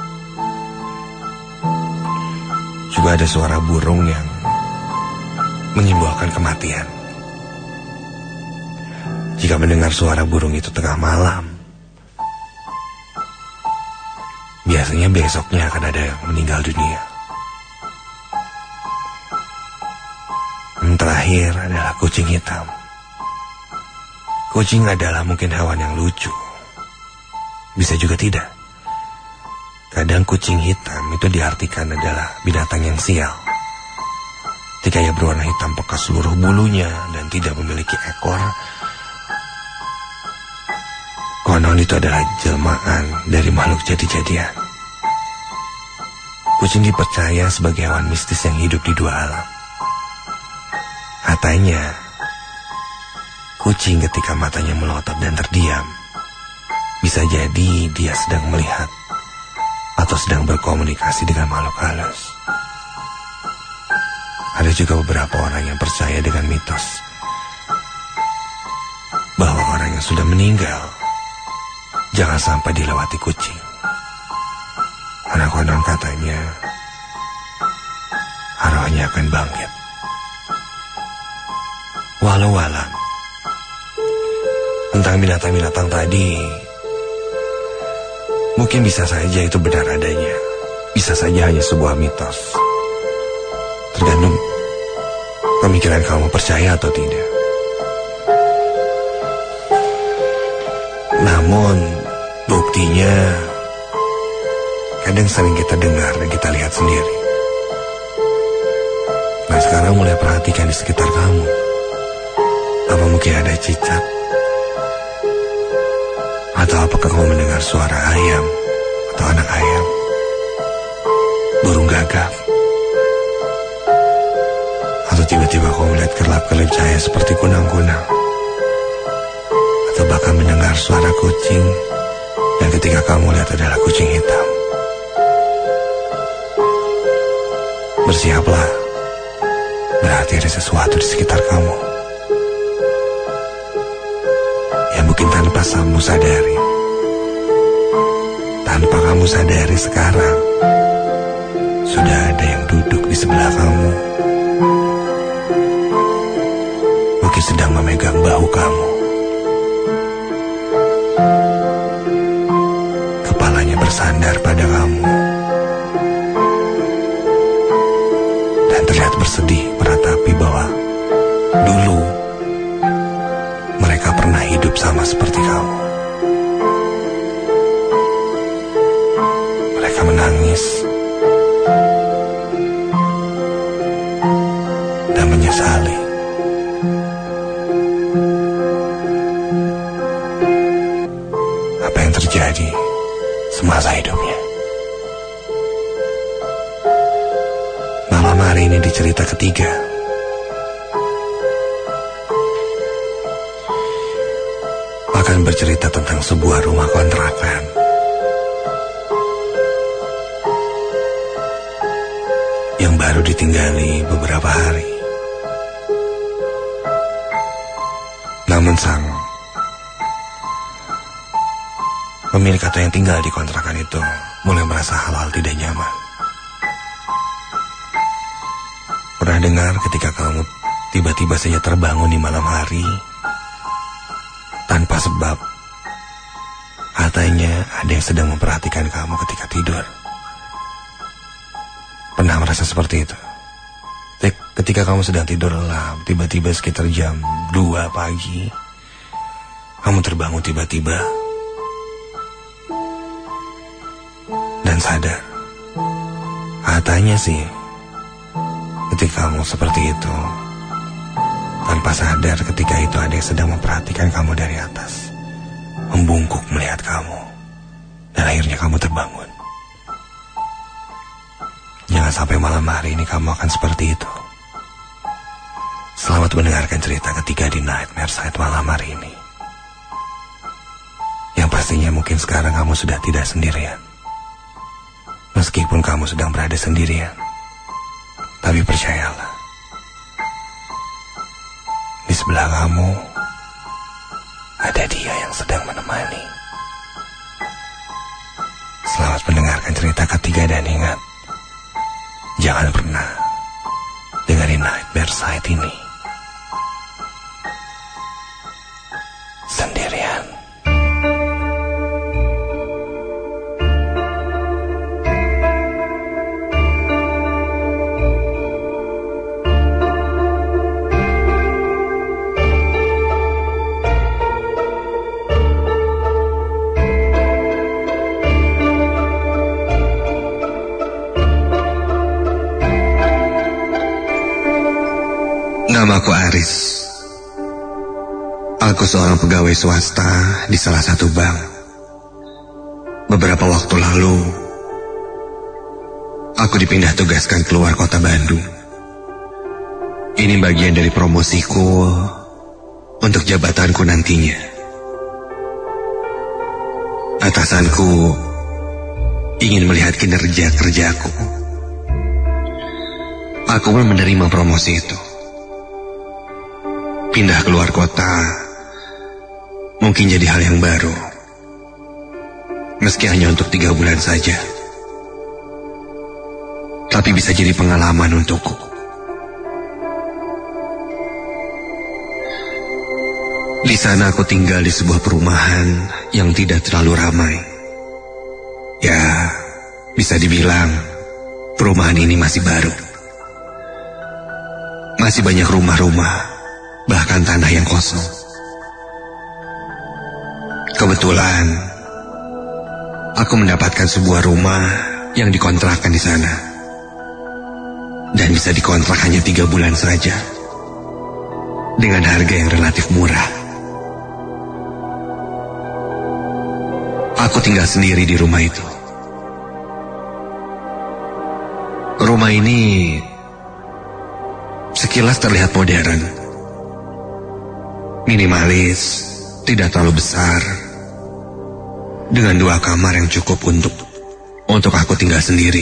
Juga ada suara burung yang menyimbolkan kematian. Jika mendengar suara burung itu tengah malam, biasanya besoknya akan ada yang meninggal dunia. Yang terakhir adalah kucing hitam. Kucing adalah mungkin hewan yang lucu, bisa juga tidak. Kadang kucing hitam itu diartikan adalah binatang yang sial. Jika ia berwarna hitam pekat seluruh bulunya dan tidak memiliki ekor, konon itu adalah jelmaan dari makhluk jadi-jadian. Kucing dipercaya sebagai hewan mistis yang hidup di dua alam. Katanya, kucing ketika matanya melotot dan terdiam, bisa jadi dia sedang melihat atau sedang berkomunikasi dengan makhluk halus. Ada juga beberapa orang yang percaya dengan mitos bahwa orang yang sudah meninggal jangan sampai dilewati kucing, karena konon katanya arwahnya akan bangkit. Walau alam, tentang binatang-binatang tadi, mungkin bisa saja itu benar adanya, bisa saja hanya sebuah mitos. Tergantung pemikiran kamu percaya atau tidak. Namun buktinya kadang sering kita dengar dan kita lihat sendiri. Nah, sekarang mulai perhatikan di sekitar kamu. Apa mungkin ada cicak? Atau apakah kamu mendengar suara ayam atau anak ayam? Burung gagak? Atau tiba-tiba kamu melihat kelap-kelip cahaya seperti kunang-kunang? Atau bahkan mendengar suara kucing yang ketika kamu lihat adalah kucing hitam? Bersiaplah, berarti ada sesuatu di sekitar kamu yang mungkin tanpa kamu sadari. Tanpa kamu sadari sekarang, sudah ada yang duduk di sebelah kamu, mungkin sedang memegang bahu kamu. Kepalanya bersandar pada kamu dan terlihat bersedih meratapi bahwa dulu mereka pernah hidup sama seperti kamu. Mereka menangis dan menyesali. Apa yang terjadi semasa hidupnya. Malam hari ini di cerita ketiga, akan bercerita tentang sebuah rumah kontrakan yang baru ditinggali beberapa hari. Namun sang pemilik atau yang tinggal di kontrakan itu mulai merasa hal-hal tidak nyaman. Pernah dengar ketika kamu tiba-tiba saja terbangun di malam hari tanpa sebab? Katanya ada yang sedang memperhatikan kamu ketika tidur. Pernah merasa seperti itu? Ketika kamu sedang tidur lelap, tiba-tiba sekitar jam 2 pagi, kamu terbangun tiba-tiba dan sadar. Katanya sih, ketika kamu seperti itu, tanpa sadar ketika itu ada yang sedang memperhatikan kamu dari atas, membungkuk melihat kamu, dan akhirnya kamu terbangun. Jangan sampai malam hari ini kamu akan seperti itu. Selamat mendengarkan cerita ketiga di Nightmare Side malam hari ini. Yang pastinya mungkin sekarang kamu sudah tidak sendirian. Meskipun kamu sedang berada sendirian, tapi percayalah, di sebelah kamu ada dia yang sedang menemani. Selamat mendengarkan cerita ketiga dan ingat, jangan pernah dengerin Nightmare Side ini sendirian. Namaku Aris. Aku seorang pegawai swasta di salah satu bank. Beberapa waktu lalu, aku dipindah tugaskan keluar kota Bandung. Ini bagian dari promosiku untuk jabatanku nantinya. Atasanku ingin melihat kinerja kerjaku. Aku pun menerima promosi itu. Pindah keluar kota mungkin jadi hal yang baru, meski hanya untuk 3 bulan saja, tapi bisa jadi pengalaman untukku. Di sana aku tinggal di sebuah perumahan yang tidak terlalu ramai. Ya, bisa dibilang perumahan ini masih baru. Masih banyak rumah-rumah, bahkan tanah yang kosong. Kebetulan, aku mendapatkan sebuah rumah yang dikontrakan di sana. Dan bisa dikontrak hanya 3 bulan saja, dengan harga yang relatif murah. Aku tinggal sendiri di rumah itu. Rumah ini sekilas terlihat modern. Minimalis, tidak terlalu besar, dengan 2 kamar yang cukup untuk aku tinggal sendiri.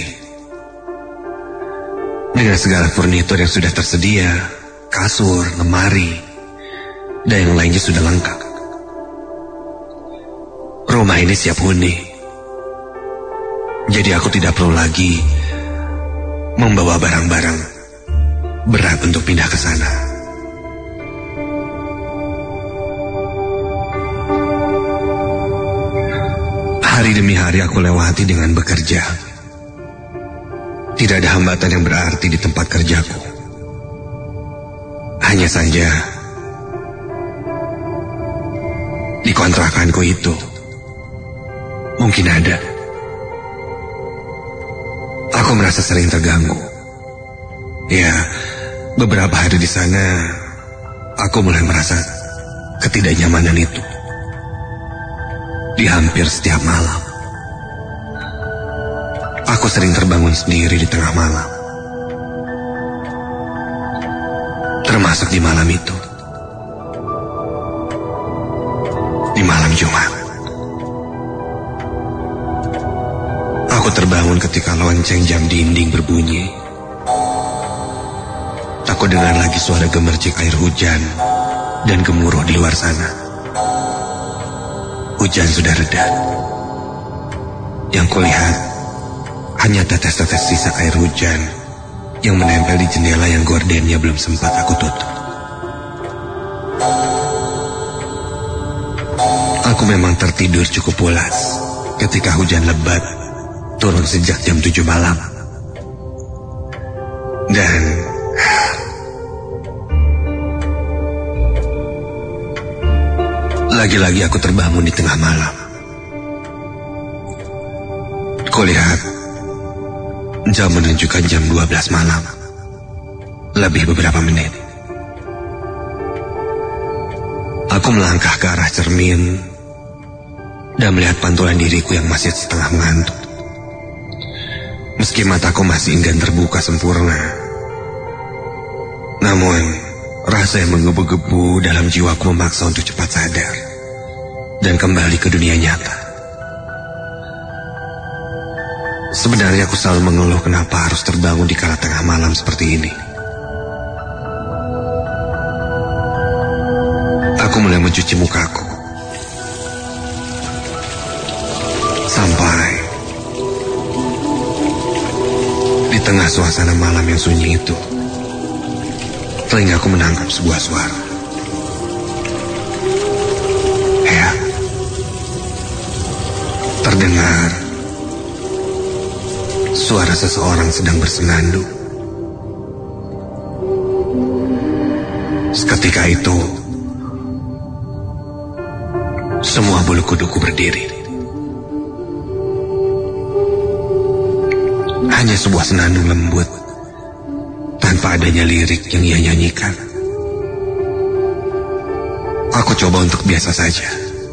Dengan segala furnitur yang sudah tersedia, kasur, lemari, dan yang lainnya sudah lengkap. Rumah ini siap huni, jadi aku tidak perlu lagi membawa barang-barang berat untuk pindah ke sana. Hari demi hari aku lewati dengan bekerja. Tidak ada hambatan yang berarti di tempat kerjaku. Hanya saja, di kontrakanku itu, mungkin ada. Aku merasa sering terganggu. Ya, beberapa hari di sana, aku mulai merasa ketidaknyamanan itu. Di hampir setiap malam, aku sering terbangun sendiri di tengah malam. Termasuk di malam itu. Di malam Jumat. Aku terbangun ketika lonceng jam dinding berbunyi. Aku dengar lagi suara gemercik air hujan dan gemuruh di luar sana. Hujan sudah reda. Yang kulihat hanya tetes-tetes sisa air hujan yang menempel di jendela yang gordennya belum sempat aku tutup. Aku memang tertidur cukup pulas ketika hujan lebat turun sejak jam 7 malam. Dan lagi-lagi aku terbangun di tengah malam. Kulihat jam menunjukkan jam 12 malam, lebih beberapa menit. Aku melangkah ke arah cermin dan melihat pantulan diriku yang masih setengah mengantuk. Meski mataku masih enggan terbuka sempurna, namun rasa yang menggebu-gebu dalam jiwaku memaksa untuk cepat sadar dan kembali ke dunia nyata. Sebenarnya aku selalu mengeluh kenapa harus terbangun di kala tengah malam seperti ini. Aku mulai mencuci mukaku. Sampai di tengah suasana malam yang sunyi itu, telingaku menangkap sebuah suara. Ya, terdengar suara seseorang sedang bersenandung. Seketika itu, semua bulu kuduku berdiri. Hanya sebuah senandung lembut tanpa adanya lirik yang ia nyanyikan. Aku coba untuk biasa saja,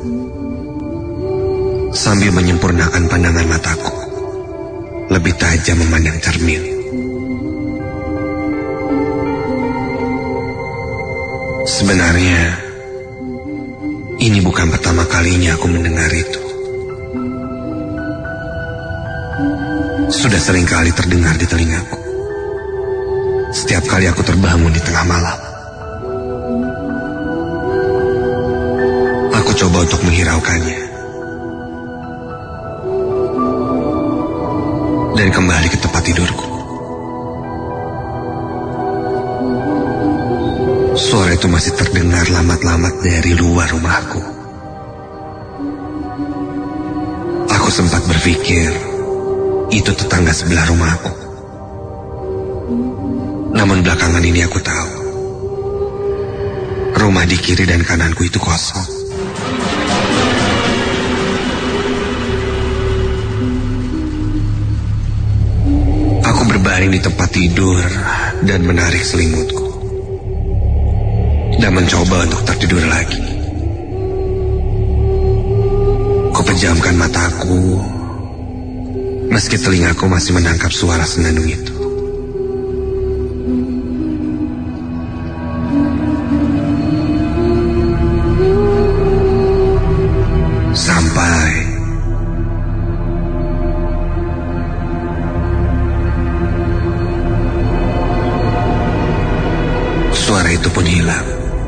sambil menyempurnakan pandangan mataku, lebih tajam memandang cermin. Sebenarnya ini bukan pertama kalinya aku mendengar itu. Sudah sering kali terdengar di telingaku setiap kali aku terbangun di tengah malam. Aku coba untuk menghiraukannya dan kembali ke tempat tidurku. Suara itu masih terdengar lamat-lamat dari luar rumahku. Aku sempat berpikir itu tetangga sebelah rumahku. Namun belakangan ini aku tahu rumah di kiri dan kananku itu kosong. Aku berbaring di tempat tidur dan menarik selimutku dan mencoba untuk tertidur lagi. Kupejamkan mataku meski telingaku masih menangkap suara senandung itu. Sampai suara itu pun hilang.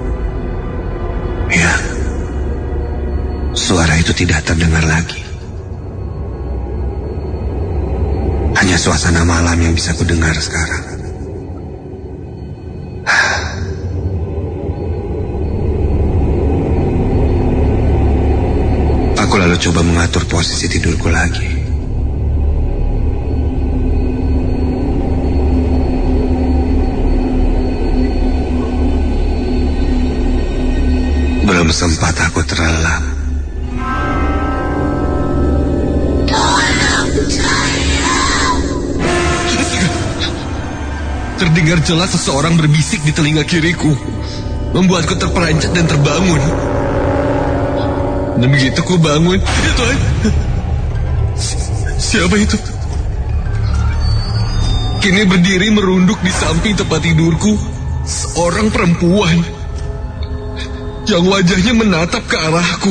Ya, suara itu tidak terdengar lagi. Hanya suasana malam yang bisa kudengar sekarang. Aku lalu coba mengatur posisi tidurku lagi. Belum sempat aku terlelap, terdengar jelas seseorang berbisik di telinga kiriku, membuatku terperanjat dan terbangun. Dan begitu ku bangun, ya Tuhan, siapa itu? Kini berdiri merunduk di samping tempat tidurku, seorang perempuan yang wajahnya menatap ke arahku.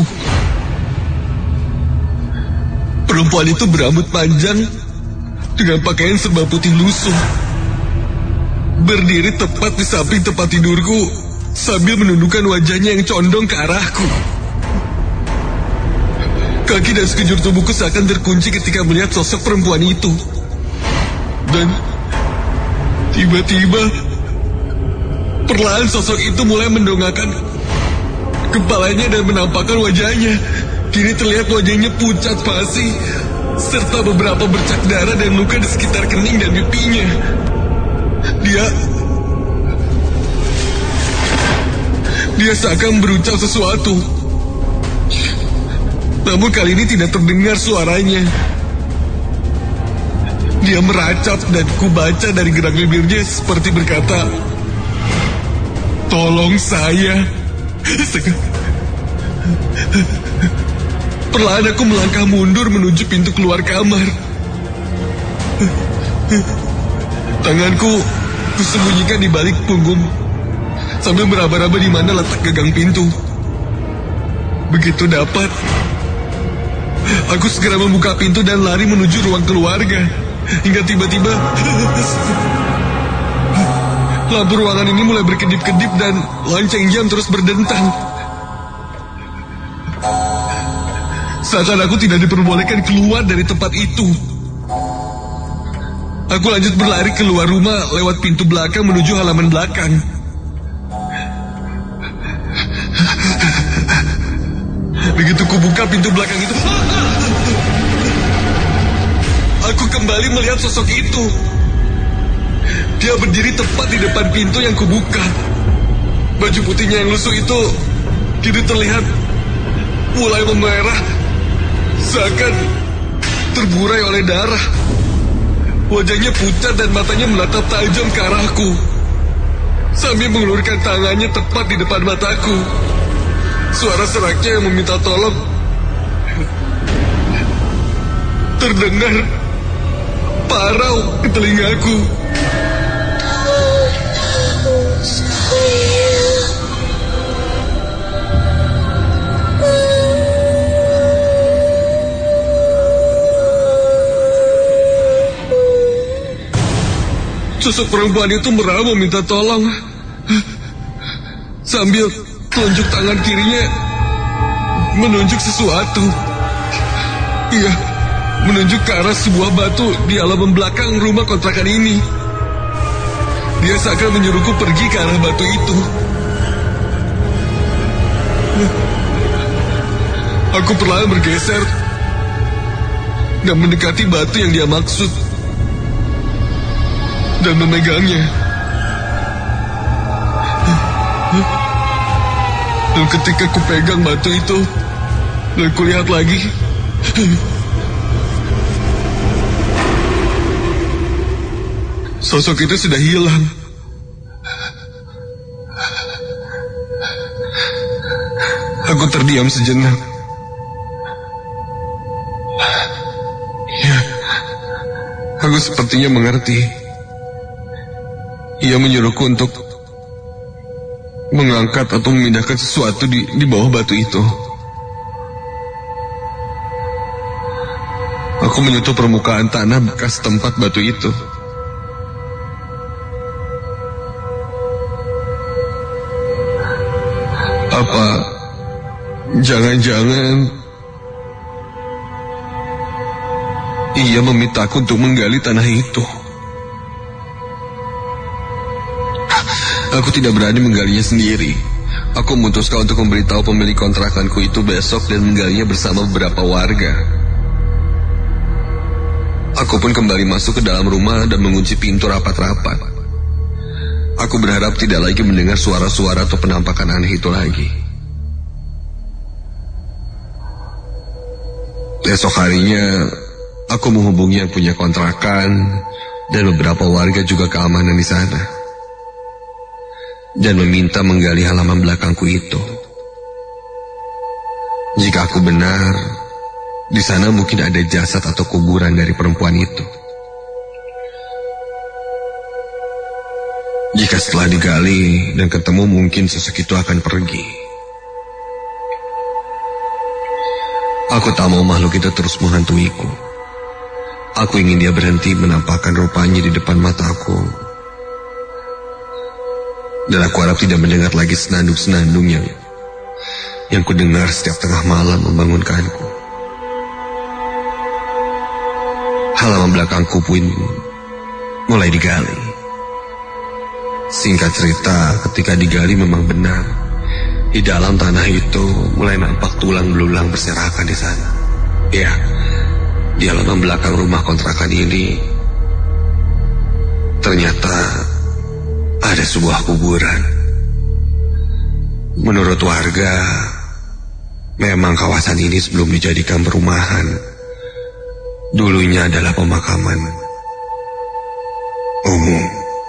Perempuan itu berambut panjang dengan pakaian serba putih lusuh, berdiri tepat di samping tempat tidurku sambil menundukkan wajahnya yang condong ke arahku. Kaki dan sekujur tubuhku seakan terkunci ketika melihat sosok perempuan itu. Dan tiba-tiba perlahan sosok itu mulai mendongakkan kepalanya dan menampakkan wajahnya. Kini terlihat wajahnya pucat pasi, serta beberapa bercak darah dan luka di sekitar kening dan pipinya. Dia seakan berucap sesuatu. Namun kali ini tidak terdengar suaranya. Dia meracap dan kubaca dari gerak bibirnya seperti berkata, "Tolong saya." Perlahan aku melangkah mundur menuju pintu keluar kamar. Tanganku kusembunyikan di balik punggung sambil meraba-raba di mana letak gagang pintu. Begitu dapat, aku segera membuka pintu dan lari menuju ruang keluarga. Hingga tiba-tiba lampu ruangan ini mulai berkedip-kedip dan lonceng jam terus berdentang. Seakan aku tidak diperbolehkan keluar dari tempat itu. Aku lanjut berlari keluar rumah lewat pintu belakang menuju halaman belakang. Begitu kubuka pintu belakang itu, aku kembali melihat sosok itu. Dia berdiri tepat di depan pintu yang kubuka. Baju putihnya yang lusuh itu kini terlihat mulai memerah, seakan terburai oleh darah. Wajahnya pucat dan matanya menatap tajam ke arahku, sambil mengulurkan tangannya tepat di depan mataku. Suara seraknya yang meminta tolong terdengar parau di telingaku. Sosok perempuan itu meraung meminta tolong sambil telunjuk tangan kirinya menunjuk sesuatu. Iya, menunjuk ke arah sebuah batu di halaman belakang rumah kontrakan ini. Dia seakan menyuruhku pergi ke arah batu itu. Aku perlahan bergeser dan mendekati batu yang dia maksud dan memegangnya. Dan ketika ku pegang batu itu dan kulihat lagi, sosok itu sudah hilang. Aku terdiam sejenak. Ya, aku sepertinya mengerti. Ia menyuruhku untuk mengangkat atau memindahkan sesuatu di bawah batu itu. Aku menyentuh permukaan tanah bekas tempat batu itu. Apa jangan-jangan ia memintaku untuk menggali tanah itu? Aku tidak berani menggalinya sendiri. Aku memutuskan untuk memberitahu pemilik kontrakanku itu besok dan menggalinya bersama beberapa warga. Aku pun kembali masuk ke dalam rumah dan mengunci pintu rapat-rapat. Aku berharap tidak lagi mendengar suara-suara atau penampakan aneh itu lagi. Esok harinya, aku menghubungi yang punya kontrakan dan beberapa warga juga keamanan di sana, dan meminta menggali halaman belakangku itu. Jika aku benar, di sana mungkin ada jasad atau kuburan dari perempuan itu. Jika setelah digali dan ketemu, mungkin sosok itu akan pergi. Aku tak mau makhluk itu terus menghantuiku. Aku ingin dia berhenti menampakkan rupanya di depan mataku. Dan aku harap tidak mendengar lagi senandung-senandung yang kudengar setiap tengah malam membangunkanku. Halaman belakangku pun mulai digali. Singkat cerita, ketika digali memang benar, di dalam tanah itu mulai nampak tulang belulang berserakan di sana. Ya, di halaman belakang rumah kontrakan ini ternyata ada sebuah kuburan. Menurut warga, memang kawasan ini sebelum dijadikan perumahan, dulunya adalah pemakaman umum.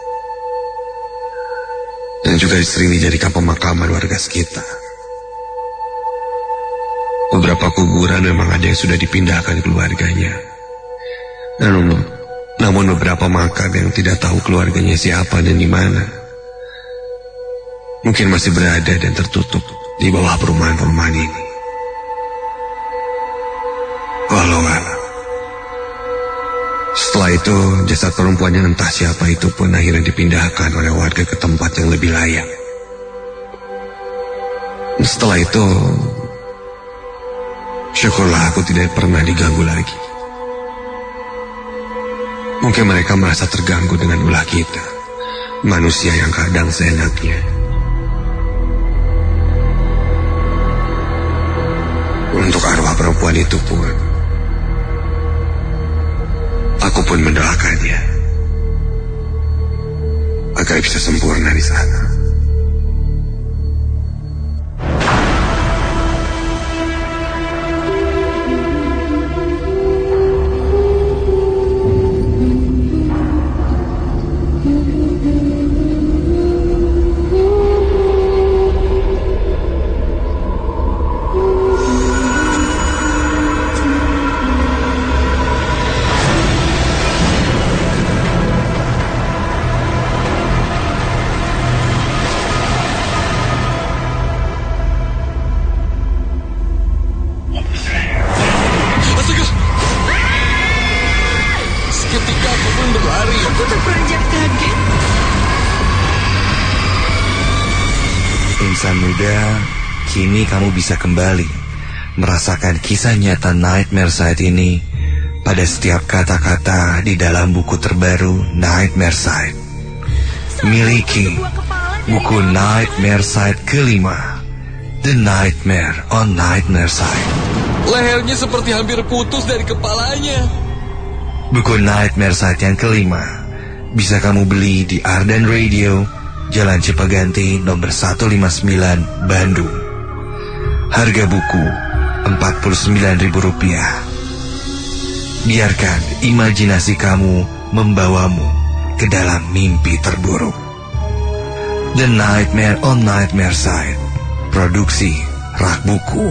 Dan juga sering dijadikan pemakaman warga sekitar. Beberapa kuburan memang ada yang sudah dipindahkan keluarganya. Namun beberapa makam yang tidak tahu keluarganya siapa dan di mana, mungkin masih berada dan tertutup di bawah perumahan-perumahan ini. Walau alam. Setelah itu, jasad perempuan yang entah siapa itu pun akhirnya dipindahkan oleh warga ke tempat yang lebih layak. Setelah itu, syukurlah aku tidak pernah diganggu lagi. Mungkin mereka merasa terganggu dengan ulah kita, manusia yang kadang seenaknya. Untuk arwah perempuan itu pun, aku pun mendoakannya agar bisa sempurna di sana. Insan muda, kini kamu bisa kembali merasakan kisah nyata Nightmare Site ini pada setiap kata-kata di dalam buku terbaru Nightmare Site. Miliki buku Nightmare Site kelima, The Nightmare on Nightmare Site. Lehernya seperti hampir putus dari kepalanya. Buku Nightmare Site yang kelima bisa kamu beli di Arden Radio, Jalan Cipaganti nomor 159 Bandung. Harga buku Rp49.000. Biarkan imajinasi kamu membawamu ke dalam mimpi terburuk. The Nightmare on Nightmare Site, produksi Rak Buku.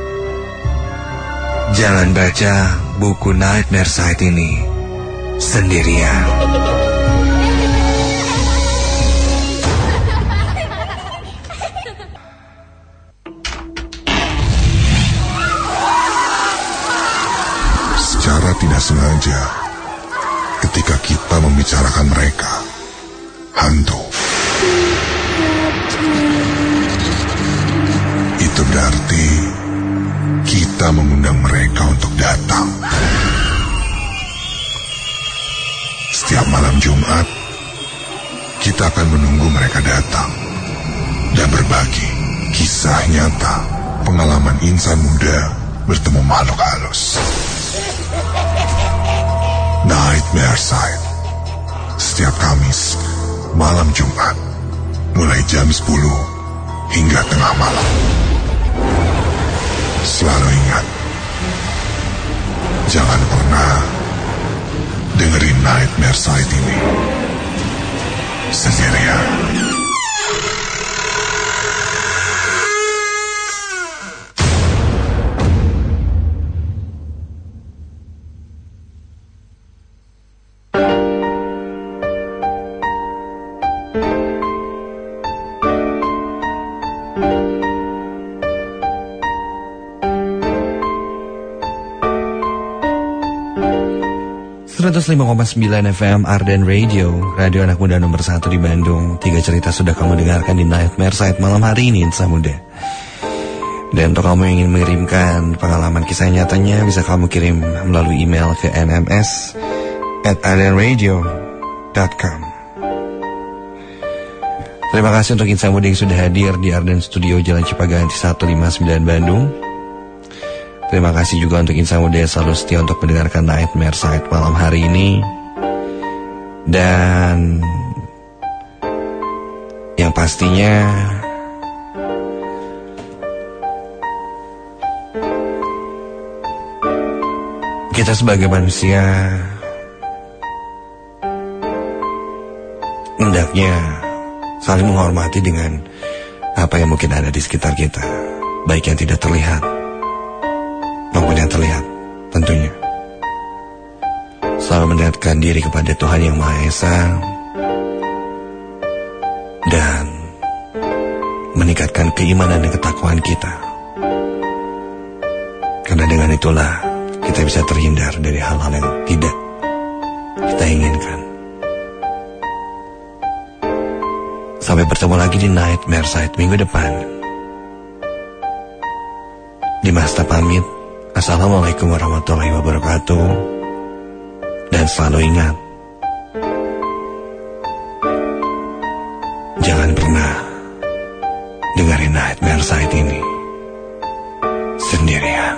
Jangan baca buku Nightmare Site ini sendirian. Secara tidak sengaja, ketika kita membicarakan mereka, hantu, itu berarti kita mengundang mereka untuk datang. Setiap malam Jumat, kita akan menunggu mereka datang dan berbagi kisah nyata pengalaman insan muda bertemu makhluk halus. Nightmare Site, setiap Kamis malam Jumat mulai jam 10 hingga tengah malam. Selalu ingat, jangan pernah dengerin Nightmare Site ini sendirian. .9 FM Arden Radio, radio anak muda nomor 1 di Bandung. 3 cerita sudah kamu dengarkan di Nightmare Site malam hari ini, insan muda. Dan untuk kamu yang ingin mengirimkan pengalaman kisah nyatanya, bisa kamu kirim melalui email ke nms@ardenradio.com. Terima kasih untuk insan muda yang sudah hadir di Arden Studio Jalan Cipaganti 159 Bandung. Terima kasih juga untuk insan muda yang selalu setia untuk mendengarkan Nightmare Site malam hari ini. Dan Yang pastinya kita sebagai manusia hendaknya saling menghormati dengan apa yang mungkin ada di sekitar kita, baik yang tidak terlihat maupun yang terlihat tentunya. Selalu mendekatkan diri kepada Tuhan Yang Maha Esa dan meningkatkan keimanan dan ketakwaan kita. Karena dengan itulah kita bisa terhindar dari hal-hal yang tidak kita inginkan. Sampai bertemu lagi di Nightmare Side minggu depan. Dimasta pamit. Assalamualaikum warahmatullahi wabarakatuh. Dan selalu ingat, jangan pernah dengerin Nightmare Side ini sendirian.